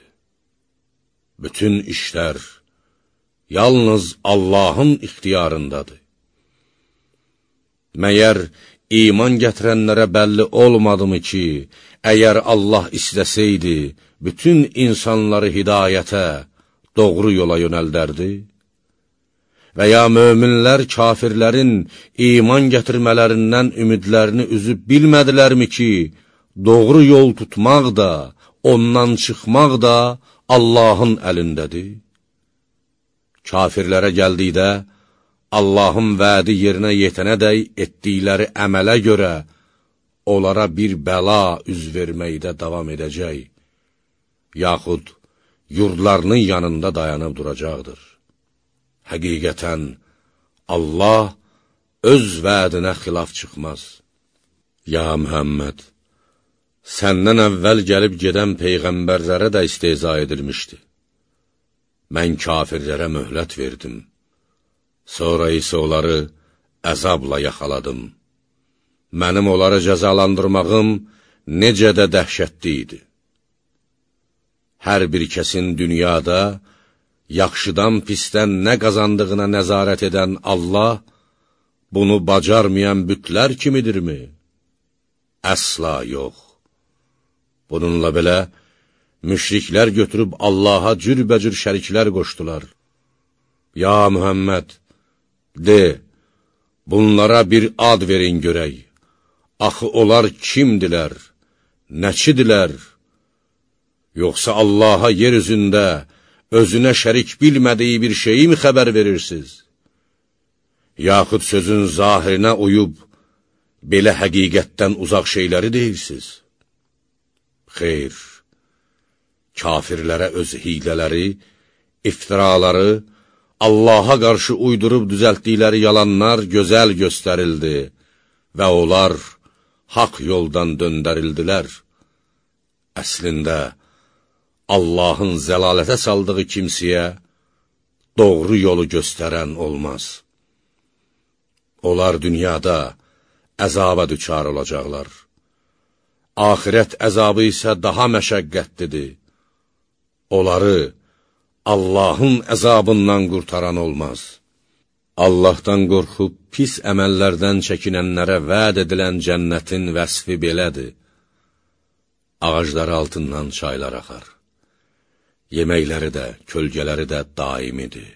Bütün işlər yalnız Allahın ixtiyarındadır. Məyər iman gətirənlərə bəlli olmadımı ki, əgər Allah istəsəydi, bütün insanları hidayətə, doğru yola yönəldərdi? Və ya möminlər kafirlərin iman gətirmələrindən ümidlərini üzüb bilmədilərmi ki, doğru yol tutmaq da, ondan çıxmaq da Allahın əlindədir? Kafirlərə gəldikdə, Allahın vədi yerinə yetənədək etdikləri əmələ görə onlara bir bəla üz verməkdə davam edəcək, yaxud yurdlarının yanında dayanıb duracaqdır. Həqiqətən, Allah öz vədinə xilaf çıxmaz. Ya Muhammed, səndən əvvəl gəlib gedən peyğəmbərlərə də istehza edilmişdi. Mən kafirlərə möhlət verdim. Sonra isə onları əzabla yaxaladım. Mənim onları cəzalandırmağım necə də dəhşətli idi. Hər bir kəsin dünyada yaxşıdan pisdən nə qazandığına nəzarət edən Allah, bunu bacarmayan bütlər kimidirmi? Əsla yox. Bununla belə, müşriklər götürüb Allaha cürbəcür şəriklər qoşdular. Ya Muhammed, de, bunlara bir ad verin görək. Axı onlar kimdilər, nəçidilər? Yoxsa Allaha yer üzündə özünə şərik bilmədiyi bir şeyi mi xəbər verirsiniz? Yaxud sözün zahirinə uyub, belə həqiqətdən uzaq şeyləri deyirsiniz? Xeyr, kafirlərə öz hilələri, iftiraları, Allaha qarşı uydurub düzəltdikləri yalanlar gözəl göstərildi və onlar haqq yoldan döndərildilər. Əslində, Allahın zəlalətə saldığı kimsəyə doğru yolu göstərən olmaz. Onlar dünyada əzaba düçar olacaqlar. Axirət əzabı isə daha məşəqqətlidir. Onları Allahın əzabından qurtaran olmaz. Allahdan qorxub pis əməllərdən çəkinənlərə vəd edilən cənnətin vəsfi belədir. Ağacları altından çaylar axar. yeməkləri də, kölgələri də daimidir.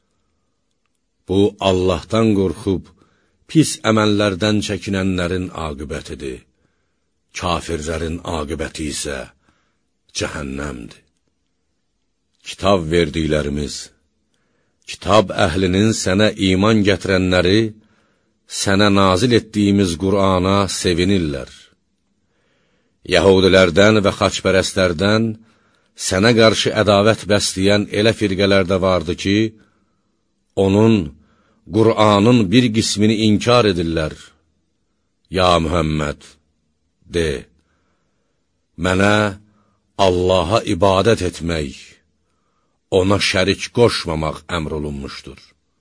Bu, Allahdan qorxub, pis əməllərdən çəkinənlərin aqibətidir. Kafirlərin aqibəti isə cəhənnəmdir. Kitab verdiklərimiz, kitab əhlinin sənə iman gətirənləri, sənə nazil etdiyimiz Qur'ana sevinirlər. Yəhudilərdən və xaçpərəstlərdən sənə qarşı ədavət bəsləyən elə firqələr də vardı ki, onun, Qur'anın bir qismini inkar edirlər. Ya Mühəmməd, de, mənə Allaha ibadət etmək, ona şərik qoşmamaq əmr olunmuşdur.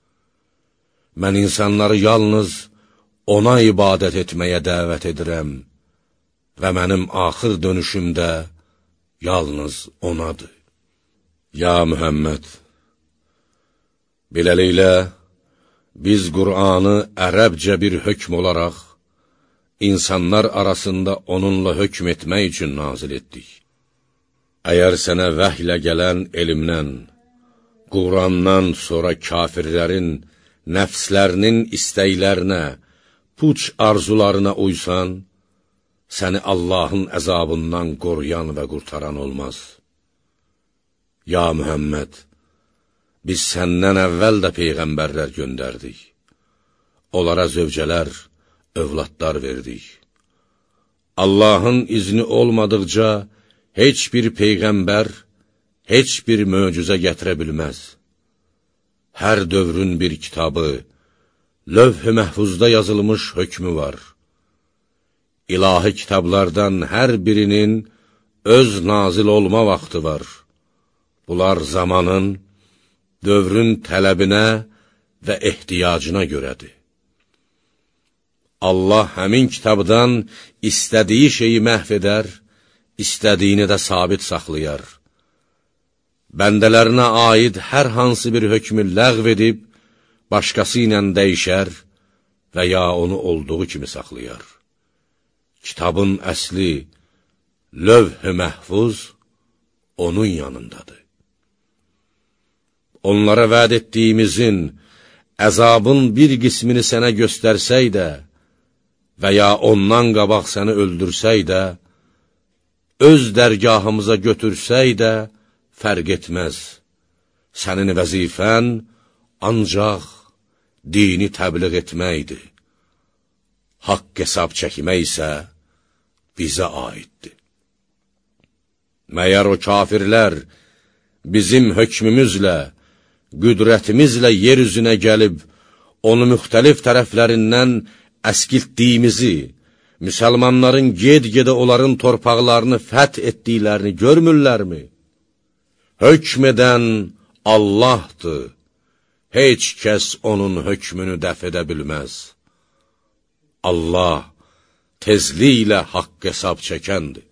Mən insanları yalnız ona ibadət etməyə dəvət edirəm və mənim axır dönüşümdə yalnız onadır. Ya Mühəmməd, beləliklə, biz Qur'anı ərəbcə bir hökm olaraq, insanlar arasında onunla hökm etmək üçün nazil etdik. Əgər sənə vəhlə gələn elmdən, Qurandan sonra kafirlərin, nəfslərinin istəklərinə, puç arzularına uysan, səni Allahın əzabından qoruyan və qurtaran olmaz. Ya Mühəmməd, biz səndən əvvəl də peyğəmbərlər göndərdik. Onlara zövcələr, övladlar verdik. Allahın izni olmadıqca heç bir peyğəmbər, heç bir möcüzə gətirə bilməz. Hər dövrün bir kitabı, lövh-i məhfuzda yazılmış hökmü var. İlahi kitablardan hər birinin öz nazil olma vaxtı var. Bunlar zamanın, dövrün tələbinə və ehtiyacına görədir. Allah həmin kitabdan istədiyi şeyi məhv edər, istədiyini də sabit saxlayar. Bəndələrinə aid hər hansı bir hökmü ləğv edib, başqası ilə dəyişər və ya onu olduğu kimi saxlayar. Kitabın əsli, lövh-i məhfuz onun yanındadır. Onlara vəd etdiyimizin, əzabın bir qismini sənə göstərsək də və ya ondan qabaq səni öldürsək də, öz dərgahımıza götürsək də, fərq etməz. Sənin vəzifən ancaq dini təbliğ etməkdir. Haqq hesab çəkmək isə bizə aiddir. Məyər o kafirlər bizim hökmümüzlə, qüdrətimizlə yer üzünə gəlib, onu müxtəlif tərəflərindən əskiltdiyimizi, müsəlmanların ged-gedə onların torpaqlarını fəth etdiklərini görmürlərmi? Hökm edən Allahdır, heç kəs onun hökmünü dəf edə bilməz. Allah tezliklə haqq hesab çəkəndir.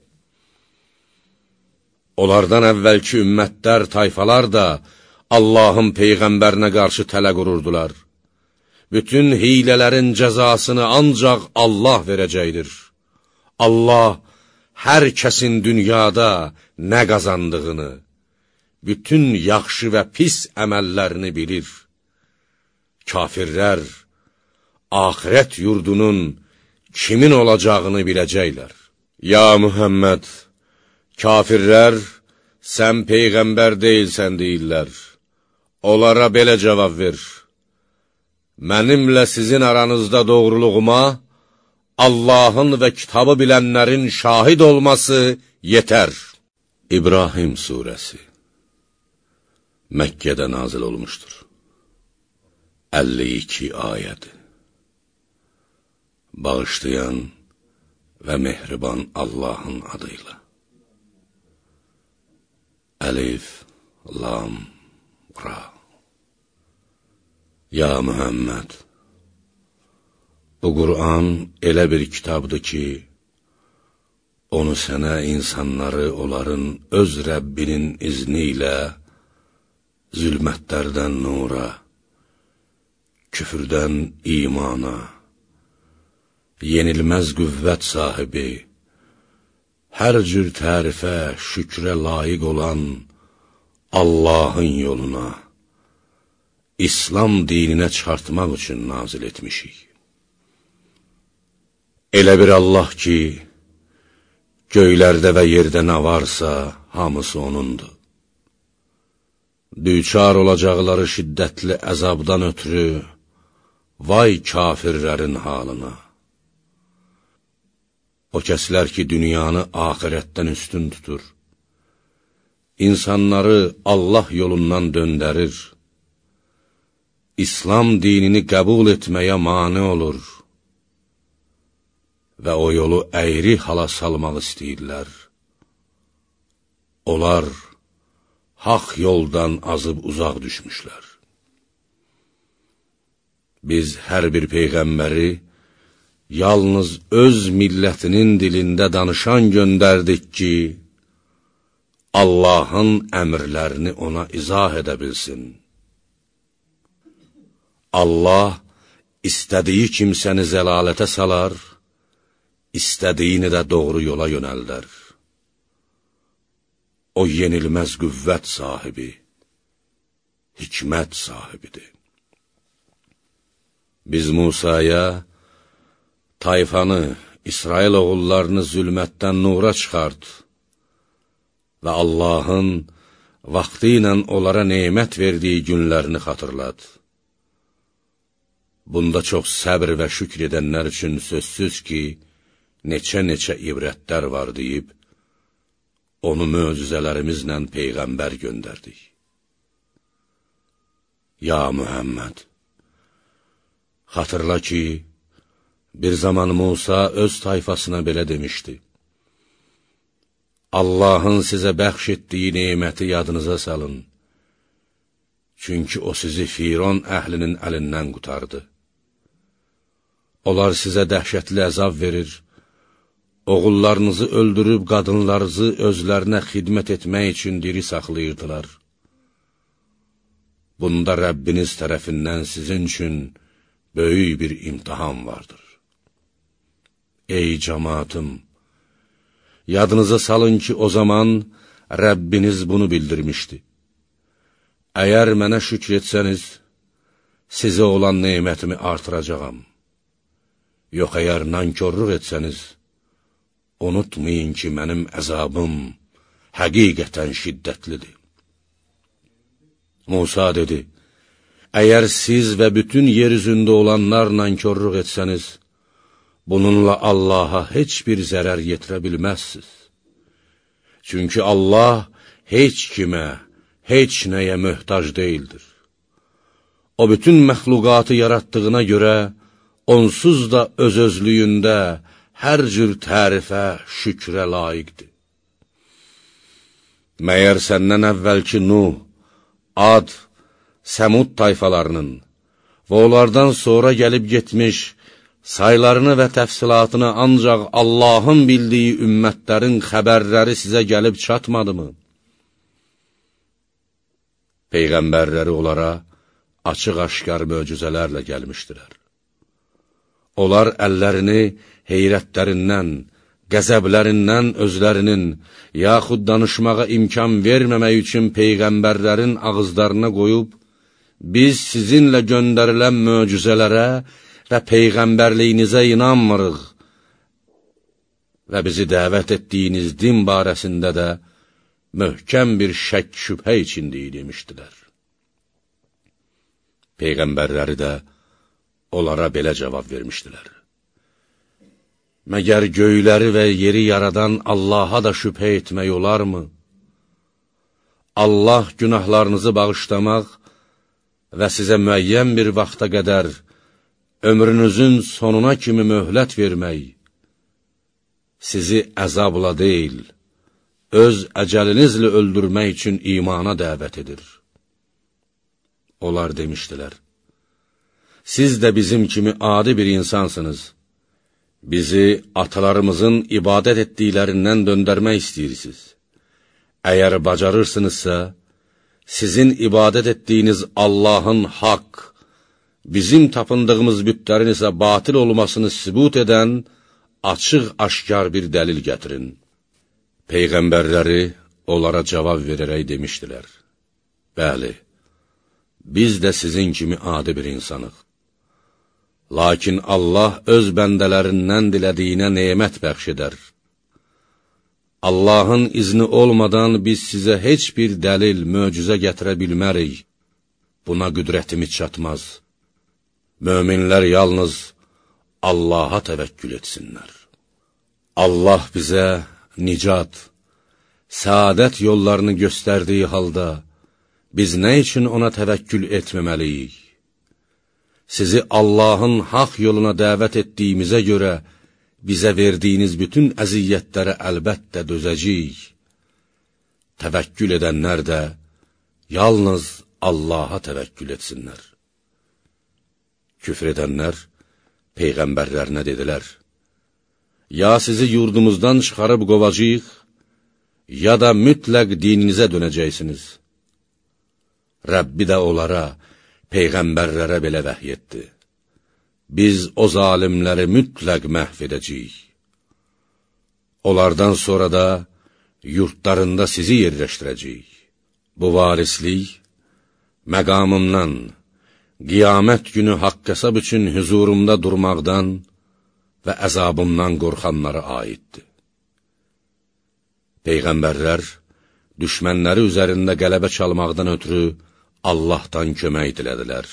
Onlardan əvvəlki ümmətlər, tayfalar da Allahın Peyğəmbərinə qarşı tələ qururdular. Bütün hilələrin cəzasını ancaq Allah verəcəkdir. Allah hər kəsin dünyada nə qazandığını, bütün yaxşı və pis əməllərini bilir. Kafirlər, axirət yurdunun kimin olacağını biləcəklər. Ya Mühəmməd, kafirlər, sən Peyğəmbər deyilsən deyirlər. Onlara belə cavab ver. Mənimlə sizin aranızda doğruluğuma, Allahın və kitabı bilənlərin şahid olması yetər. İbrahim surəsi Məkkədə nazil olmuşdur. əlli iki ayəd. Bağışlayan və mehriban Allahın adıyla. Əlif, Lam, Ra. Ya Mühəmməd, bu Qur'an elə bir kitabdır ki, onu sənə insanları onların öz Rəbbinin izni ilə zülmətlərdən nura, küfürdən imana, yenilməz qüvvət sahibi, hər cür tərifə, şükrə layiq olan Allahın yoluna, İslam dininə çıxartmaq üçün nazil etmişik. Elə bir Allah ki, göylərdə və yerdə nə varsa, hamısı O'nundur. Düçar olacaqları şiddətli əzabdan ötürü, vay kafirlərin halına. O kəslər ki, dünyanı axirətdən üstün tutur, insanları Allah yolundan döndərir, İslam dinini qəbul etməyə mane olur və o yolu əyri hala salmaq istəyirlər. Onlar haqq yoldan azıb uzaq düşmüşlər. Biz hər bir peyğəmbəri yalnız öz millətinin dilində danışan göndərdik ki, Allahın əmrlərini ona izah edə bilsin. Allah istədiyi kimsəni zəlalətə salar, istədiyini də doğru yola yönəldər. O yenilməz qüvvət sahibi, hikmət sahibidir. Biz Musaya, tayfanı, İsrail oğullarını zülmətdən nura çıxart və Allahın vaxtı ilə onlara nemət verdiyi günlərini xatırlat. Bunda çox səbr və şükr edənlər üçün sözsüz ki, neçə-neçə ibrətlər var deyib, onu möcüzələrimizlə Peyğəmbər göndərdik. Ya Mühəmməd, xatırla ki, bir zaman Musa öz tayfasına belə demişdi: Allahın sizə bəxş etdiyi neməti yadınıza salın, çünki o sizi Firon əhlinin əlindən qutardı. Onlar sizə dəhşətli əzab verir, oğullarınızı öldürüb qadınlarınızı özlərinə xidmət etmək üçün diri saxlayırdılar. Bunda Rəbbiniz tərəfindən sizin üçün böyük bir imtihan vardır. Ey cəmaatım, yadınıza salın ki, o zaman Rəbbiniz bunu bildirmişdi. Əgər mənə şükr etsəniz, sizə olan nemətimi artıracağam. Yox, əgər nankörlük etsəniz, unutmayın ki, mənim əzabım həqiqətən şiddətlidir. Musa dedi: Əgər siz və bütün yer üzündə olanlar nankörlük etsəniz, bununla Allaha heç bir zərər yetirə bilməzsiniz. Çünki Allah heç kimə, heç nəyə möhtac deyildir. O bütün məxluqatı yaratdığına görə, onsuz da öz-özlüyündə hər cür tərifə, şükrə layiqdir. Məyər səndən əvvəlki Nuh, Ad, Səmud tayfalarının və onlardan sonra gəlib getmiş, saylarını və təfsilatını ancaq Allahın bildiyi ümmətlərin xəbərləri sizə gəlib çatmadımı? Peyğəmbərləri onlara açıq-aşkar möcüzələrlə gəlmişdilər. Onlar əllərini heyrətlərindən, qəzəblərindən özlərinin, yaxud danışmağa imkan verməmək üçün Peyğəmbərlərin ağızlarına qoyub, biz sizinlə göndərilən möcüzələrə və Peyğəmbərliyinizə inanmırıq və bizi dəvət etdiyiniz din barəsində də möhkəm bir şək şübhə içindeyi demişdilər. Peyğəmbərləri də onlara belə cavab vermişdilər: Məgər göyləri və yeri yaradan Allaha da şübhə etmək olarmı? Allah günahlarınızı bağışlamaq və sizə müəyyən bir vaxta qədər ömrünüzün sonuna kimi möhlət vermək, sizi əzabla deyil, öz əcəlinizlə öldürmək üçün imana dəvət edir. Onlar demişdilər: Siz də bizim kimi adi bir insansınız. Bizi atalarımızın ibadət etdiklərindən döndərmək istəyirsiniz. Əgər bacarırsınızsa, sizin ibadət etdiyiniz Allahın haqq, bizim tapındığımız bütlərin isə batil olmasını sübut edən açıq-aşkar bir dəlil gətirin. Peyğəmbərləri onlara cavab verərək demişdilər: Bəli, biz də sizin kimi adi bir insanıq. Lakin Allah öz bəndələrindən dilədiyinə nemət bəxş edər. Allahın izni olmadan biz sizə heç bir dəlil, möcüzə gətirə bilmərik. Buna qüdrətimiz çatmaz. Möminlər yalnız Allaha təvəkkül etsinlər. Allah bizə nicat, səadət yollarını göstərdiyi halda, biz nə üçün ona təvəkkül etməməliyik? Sizi Allahın haq yoluna dəvət etdiyimizə görə, bizə verdiyiniz bütün əziyyətlərə əlbəttə dözəcəyik. Təvəkkül edənlər də yalnız Allaha təvəkkül etsinlər. Küfr edənlər Peyğəmbərlərinə dedilər, ya sizi yurdumuzdan çıxarıb qovacaq, ya da mütləq dininizə dönəcəksiniz. Rəbbi də onlara, Peyğəmbərlərə belə vəhy etdi. Biz o zalimləri mütləq məhv edəcəyik. Onlardan sonra da yurtlarında sizi yerləşdirəcəyik. Bu varislik, məqamımdan, qiyamət günü haqq hesab üçün hüzurumda durmaqdan və əzabımdan qorxanlara aiddir. Peyğəmbərlər, düşmənləri üzərində qələbə çalmaqdan ötürü Allahdan kömək dilədilər.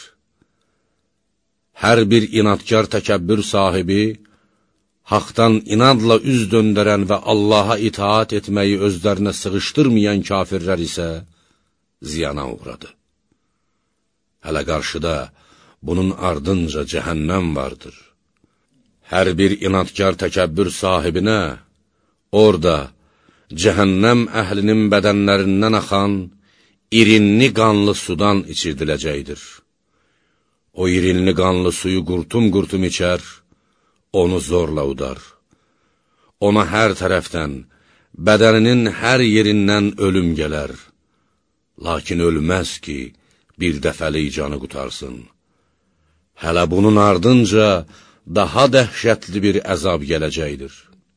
Hər bir inadkar təkəbbür sahibi, haqdan inadla üz döndərən və Allaha itaat etməyi özlərinə sığışdırmayan kafirlər isə ziyana uğradı. Hələ qarşıda bunun ardınca cəhənnəm vardır. Hər bir inadkar təkəbbür sahibinə orada cəhənnəm əhlinin bədənlərindən axan irinli qanlı sudan içirdiləcəkdir. O irinli qanlı suyu qurtum-qurtum içər, onu zorla udar. Ona hər tərəfdən, bədəninin hər yerindən ölüm gələr. Lakin ölməz ki, bir dəfəlik canı qutarsın. Hələ bunun ardınca daha dəhşətli bir əzab gələcəkdir.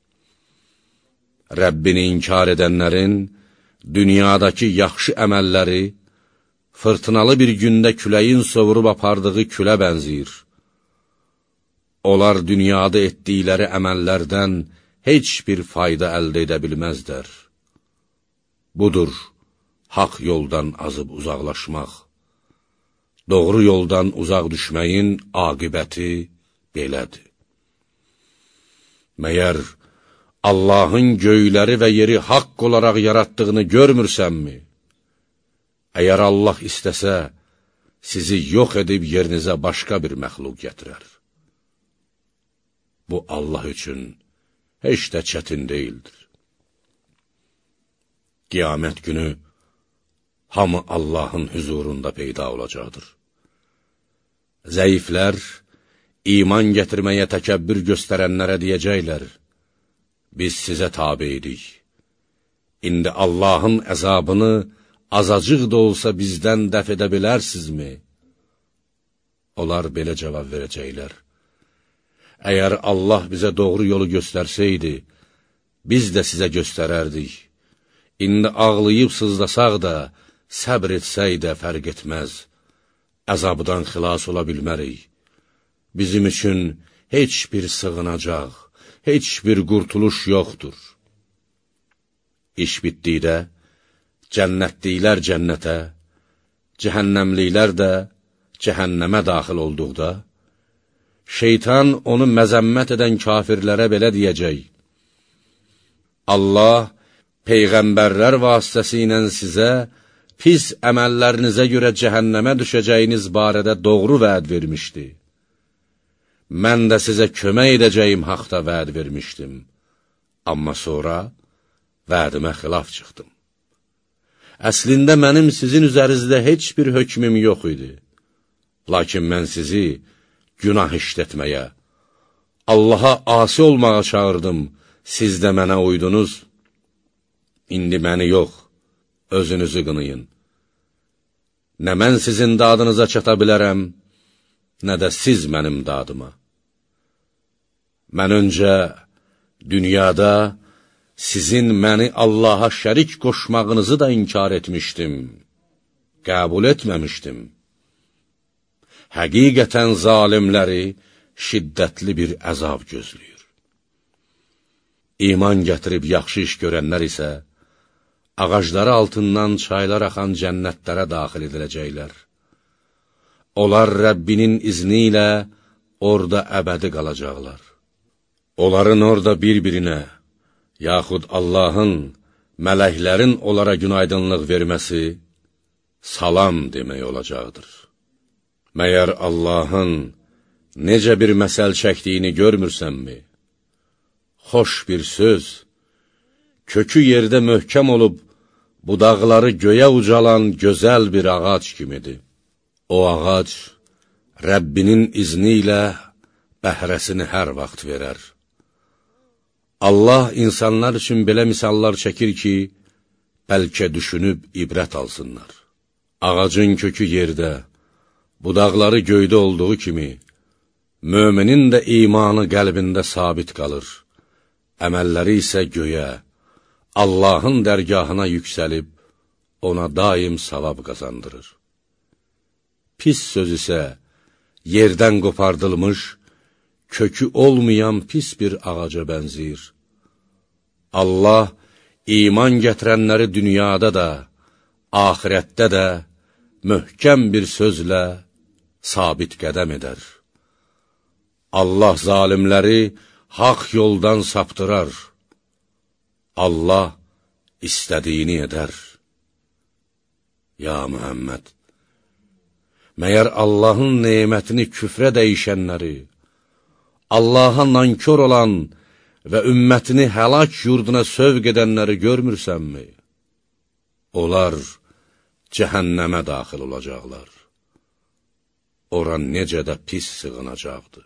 Rəbbini inkar edənlərin dünyadakı yaxşı əməlləri, fırtınalı bir gündə küləyin sovurub apardığı külə bənziyir. Onlar dünyada etdikləri əməllərdən heç bir fayda əldə edə bilməzlər. Budur, haqq yoldan azıb uzaqlaşmaq. Doğru yoldan uzaq düşməyin aqibəti belədir. Məyər Allahın göyləri və yeri haqq olaraq yaratdığını görmürsənmi? Əgər Allah istəsə, sizi yox edib yerinizə başqa bir məxluq gətirər. Bu Allah üçün heç də çətin deyildir. Qiyamət günü hamı Allahın hüzurunda peyda olacaqdır. Zəiflər, iman gətirməyə təkəbbür göstərənlərə deyəcəklər, biz sizə tabi idik. İndi Allahın əzabını azacıq da olsa bizdən dəf edə bilərsinizmi? Onlar belə cavab verəcəklər. Əgər Allah bizə doğru yolu göstərsəydi, biz də sizə göstərərdik. İndi ağlayıb sızlasaq da, səbr etsək də fərq etməz. Əzabdan xilas ola bilmərik. Bizim üçün heç bir sığınacaq, heç bir qurtuluş yoxdur. İş bitdikdə, cənnətliklər cənnətə, cəhənnəmliklər də cəhənnəmə daxil olduqda, şeytan onu məzəmmət edən kafirlərə belə deyəcək: Allah Peyğəmbərlər vasitəsilə sizə pis əməllərinizə görə cəhənnəmə düşəcəyiniz barədə doğru vəd vermişdi. Mən də sizə kömək edəcəyim haqda vəd vermişdim. Amma sonra vədimə xilaf çıxdım. Əslində mənim sizin üzərinizdə heç bir hökmüm yox idi. Lakin mən sizi günah işlətməyə, Allaha asi olmağa çağırdım, siz də mənə uydunuz. İndi məni yox, özünüzü qınayın. Nə mən sizin dadınıza çata bilərəm, nə də siz mənim dadıma. Mən öncə dünyada sizin məni Allaha şərik qoşmağınızı da inkar etmişdim. qəbul etməmişdim. Həqiqətən zalimləri şiddətli bir əzab gözləyir. İman gətirib yaxşı iş görənlər isə, ağacları altından çaylar axan cənnətlərə daxil ediləcəklər. Onlar Rəbbinin izni ilə orada əbədi qalacaqlar. Onların orada bir-birinə, yaxud Allahın, mələklərin onlara günaydınlıq verməsi, salam demək olacaqdır. Məyər Allahın necə bir məsəl çəkdiyini görmürsənmi? Xoş bir söz, kökü yerdə möhkəm olub, budaqları göyə ucalan gözəl bir ağac kimidir. O ağac, Rəbbinin izni ilə bəhrəsini hər vaxt verər. Allah insanlar üçün belə misallar çəkir ki, bəlkə düşünüb ibrət alsınlar. Ağacın kökü yerdə, budaqları göydə olduğu kimi, müminin də imanı qəlbində sabit qalır, əməlləri isə göyə, Allahın dərgahına yüksəlib, ona daim savab qazandırır. Pis söz isə yerdən qopardılmış, kökü olmayan pis bir ağaca bənzir. Allah iman gətirənləri dünyada da, axirətdə də möhkəm bir sözlə sabit qədəm edər. Allah zalimləri haqq yoldan saptırar. Allah istədiyini edər. Ya Muhammed, məyər Allahın nemətini küfrə dəyişənləri, Allaha nankör olan və ümmətini həlak yurduna sövq edənləri görmürsənmi? Onlar cəhənnəmə daxil olacaqlar. Ora necə də pis sığınacaqdır.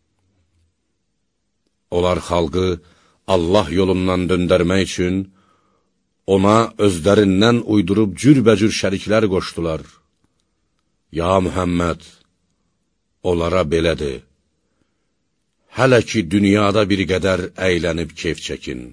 Onlar xalqı Allah yolundan döndərmək üçün ona özlərindən uydurub cürbəcür şəriklər qoşdular. Ya Muhammed, onlara belə de, hələ ki dünyada bir qədər əylənib keyf çəkin.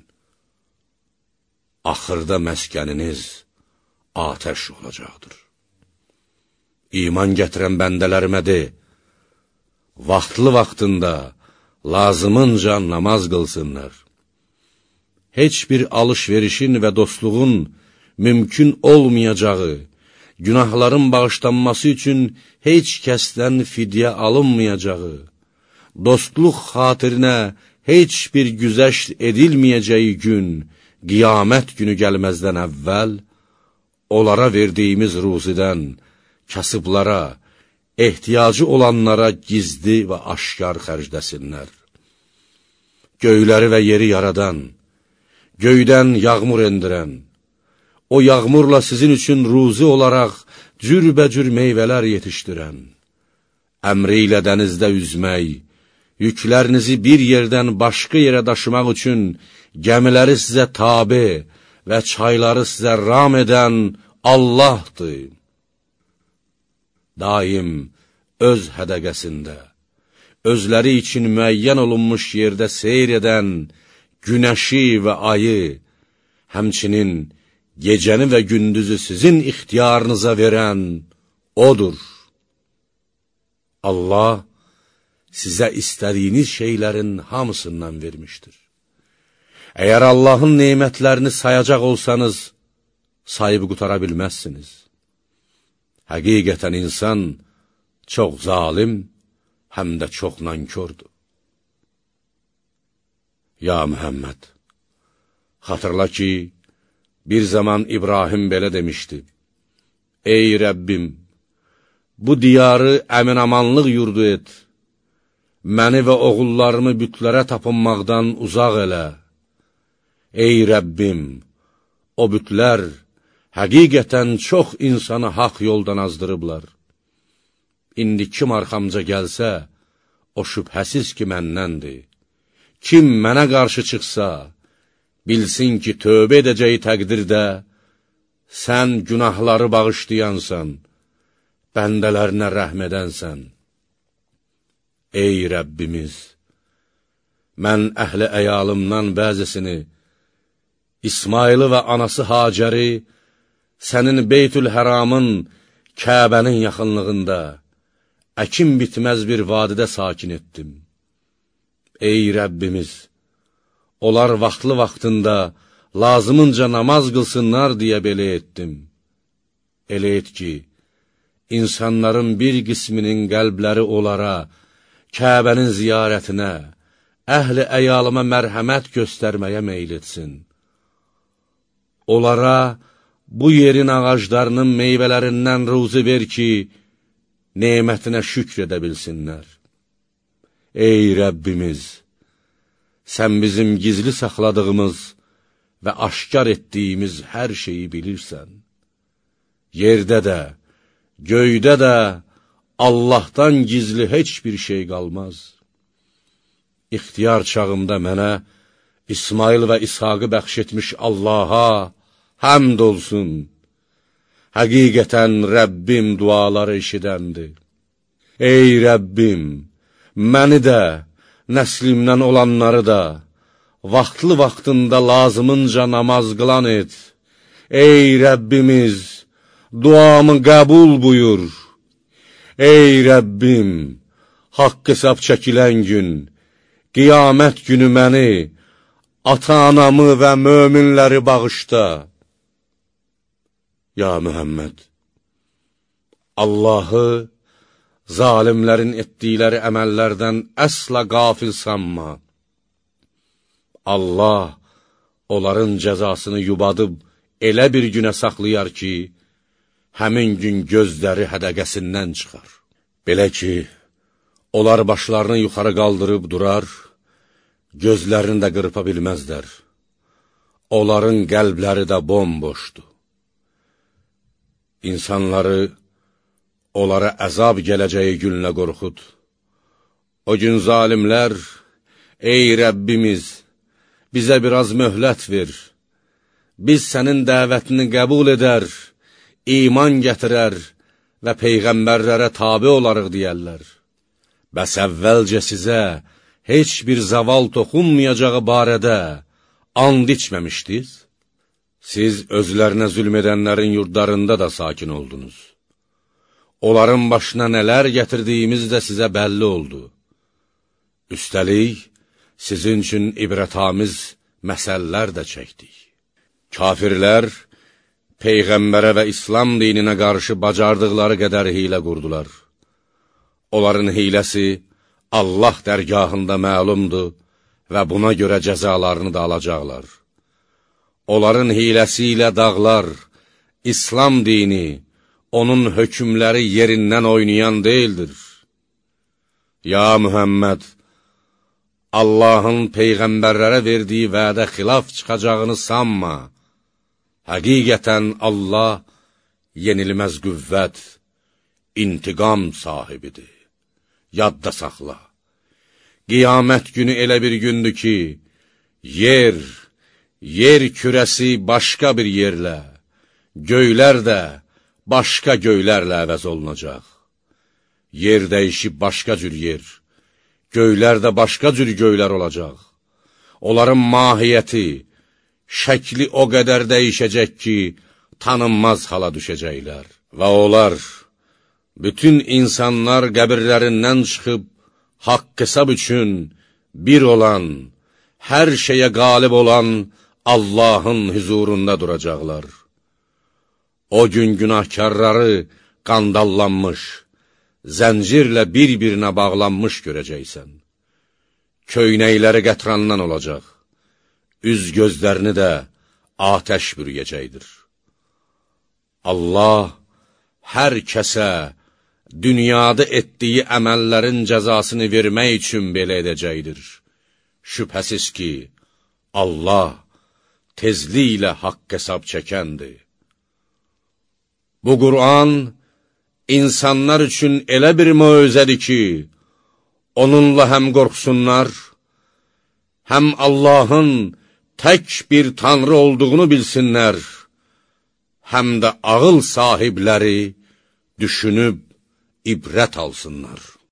Axırda məskəniniz atəş olacaqdır. İman gətirən bəndələrimə de, vaxtlı vaxtında, lazımınca namaz qılsınlar. Heç bir alış-verişin və dostluğun mümkün olmayacağı, günahların bağışlanması üçün heç kəsdən fidyə alınmayacağı, dostluq xatirinə heç bir güzəşt edilməyəcəyi gün, qiyamət günü gəlməzdən əvvəl, onlara verdiyimiz ruzidən, kasıblara, ehtiyacı olanlara gizli və aşkar xərcləsinlər. Göyləri və yeri yaradan, göydən yağmur endirən, o yağmurla sizin üçün ruzi olaraq cürbəcür meyvələr yetişdirən, əmri ilə dənizdə üzmək, yüklərinizi bir yerdən başqa yerə daşımaq üçün gəmiləri sizə tabe və çayları sizə ram edən Allahdır. Daim öz hədəqəsində, özləri üçün müəyyən olunmuş yerdə seyr edən günəşi və ayı, həmçinin gecəni və gündüzü sizin ixtiyarınıza verən O'dur. Allah sizə istədiyiniz şeylərin hamısından vermişdir. Əgər Allahın nemətlərini sayacaq olsanız, sayıb qutara bilməzsiniz. Həqiqətən insan çox zalim, həm də çox nankördür. Ya Muhammed, xatırla ki, bir zaman İbrahim belə demişdi: Ey Rəbbim, bu diyarı əmin-amanlıq yurdu et, məni və oğullarımı bütlərə tapınmaqdan uzaq elə. Ey Rəbbim, o bütlər həqiqətən çox insanı haqq yoldan azdırıblar. İndi kim arxamca gəlsə, o şübhəsiz ki məndəndir. Kim mənə qarşı çıxsa, bilsin ki, tövbə edəcəyi təqdirdə, sən günahları bağışlayansan, bəndələrinə rəhm edənsən. Ey Rəbbimiz, mən əhli əyalımdan bəzisini, İsmaili və anası Hacəri, sənin Beytül Həramın Kəbənin yaxınlığında, əkin bitməz bir vadidə sakin etdim. Ey Rəbbimiz, onlar vaxtlı vaxtında lazımınca namaz qılsınlar deyə belə etdim. Elə et ki, insanların bir qisminin qəlbləri onlara, Kəbənin ziyarətinə, əhl-i əyalıma mərhəmət göstərməyə meyl etsin. Onlara bu yerin ağaclarının meyvələrindən ruzi ver ki, nemətinə şükr edə bilsinlər. Ey Rəbbimiz, sən bizim gizli saxladığımız və aşkar etdiyimiz hər şeyi bilirsən. Yerdə də, göydə də Allahdan gizli heç bir şey qalmaz. İxtiyar çağımda mənə İsmail və İshaqı bəxş etmiş Allaha həmd olsun. Həqiqətən Rəbbim duaları eşidəndir. Ey Rəbbim, məni də, nəslimdən olanları da, vaxtlı vaxtında lazımınca namaz qılan et. Ey Rəbbimiz, duamı qəbul buyur. Ey Rəbbim, haqq hesab çəkilən gün, qiyamət günü məni, ata-anamı və möminləri bağışda. Ya Mühəmməd, Allahı zalimlərin etdikləri əməllərdən əsla qafil sanma. Allah onların cəzasını yubadıb elə bir günə saxlayar ki, həmin gün gözləri hədəqəsindən çıxar. Belə ki, onlar başlarını yuxarı qaldırıb durar, gözlərini də qırpa bilməzlər. Onların qəlbləri də bomboşdur. İnsanları, onlara əzab gələcəyi günlə qorxud. O gün zalimlər, ey Rəbbimiz, bizə biraz möhlət ver. Biz sənin dəvətini qəbul edər, iman gətirər və peyğəmbərlərə tabi olarıq deyərlər. Bəs əvvəlcə sizə heç bir zaval toxunmayacağı barədə and içməmişdiniz? Siz özlərinə zülm edənlərin yurdlarında da sakin oldunuz. Onların başına nələr gətirdiyimiz də sizə bəlli oldu. Üstəlik, sizin üçün ibrətamiz məsəllər də çəkdik. Kafirlər, Peyğəmbərə və İslam dininə qarşı bacardıqları qədər hilə qurdular. Onların hiləsi Allah dərgahında məlumdur və buna görə cəzalarını da alacaqlar. Onların hiləsi ilə dağlar, İslam dini, onun hökmləri yerindən oynayan deyildir. Ya Mühəmməd, Allahın Peyğəmbərlərə verdiyi vədə xilaf çıxacağını sanma. Həqiqətən Allah yenilməz qüvvət, intiqam sahibidir. Yadda saxla. Qiyamət günü elə bir gündür ki, yer, yer kürəsi başqa bir yerlə, göylər də başqa göylərlə əvəz olunacaq. Yer dəyişib başqa cür yer, göylər də başqa cür göylər olacaq. Onların mahiyyəti, şəkli o qədər dəyişəcək ki, tanınmaz hala düşəcəklər. Və onlar, bütün insanlar qəbirlərindən çıxıb, haqq hesab üçün bir olan, hər şeyə qalib olan Allahın huzurunda duracaqlar. O gün günahkarları qandallanmış, zəncirlə bir-birinə bağlanmış görəcəksən. Köynəkləri qətrandan olacaq, üz gözlərini də atəş bürüyəcəkdir. Allah hər kəsə dünyada etdiyi əməllərin cəzasını vermək üçün belə edəcəkdir. Şübhəsiz ki, Allah tezliklə haqq hesab çəkəndir. Bu Qur'an insanlar üçün elə bir möcüzədir ki, onunla həm qorxsunlar, həm Allahın tək bir tanrı olduğunu bilsinlər, həm də ağıl sahibləri düşünüb ibrət alsınlar.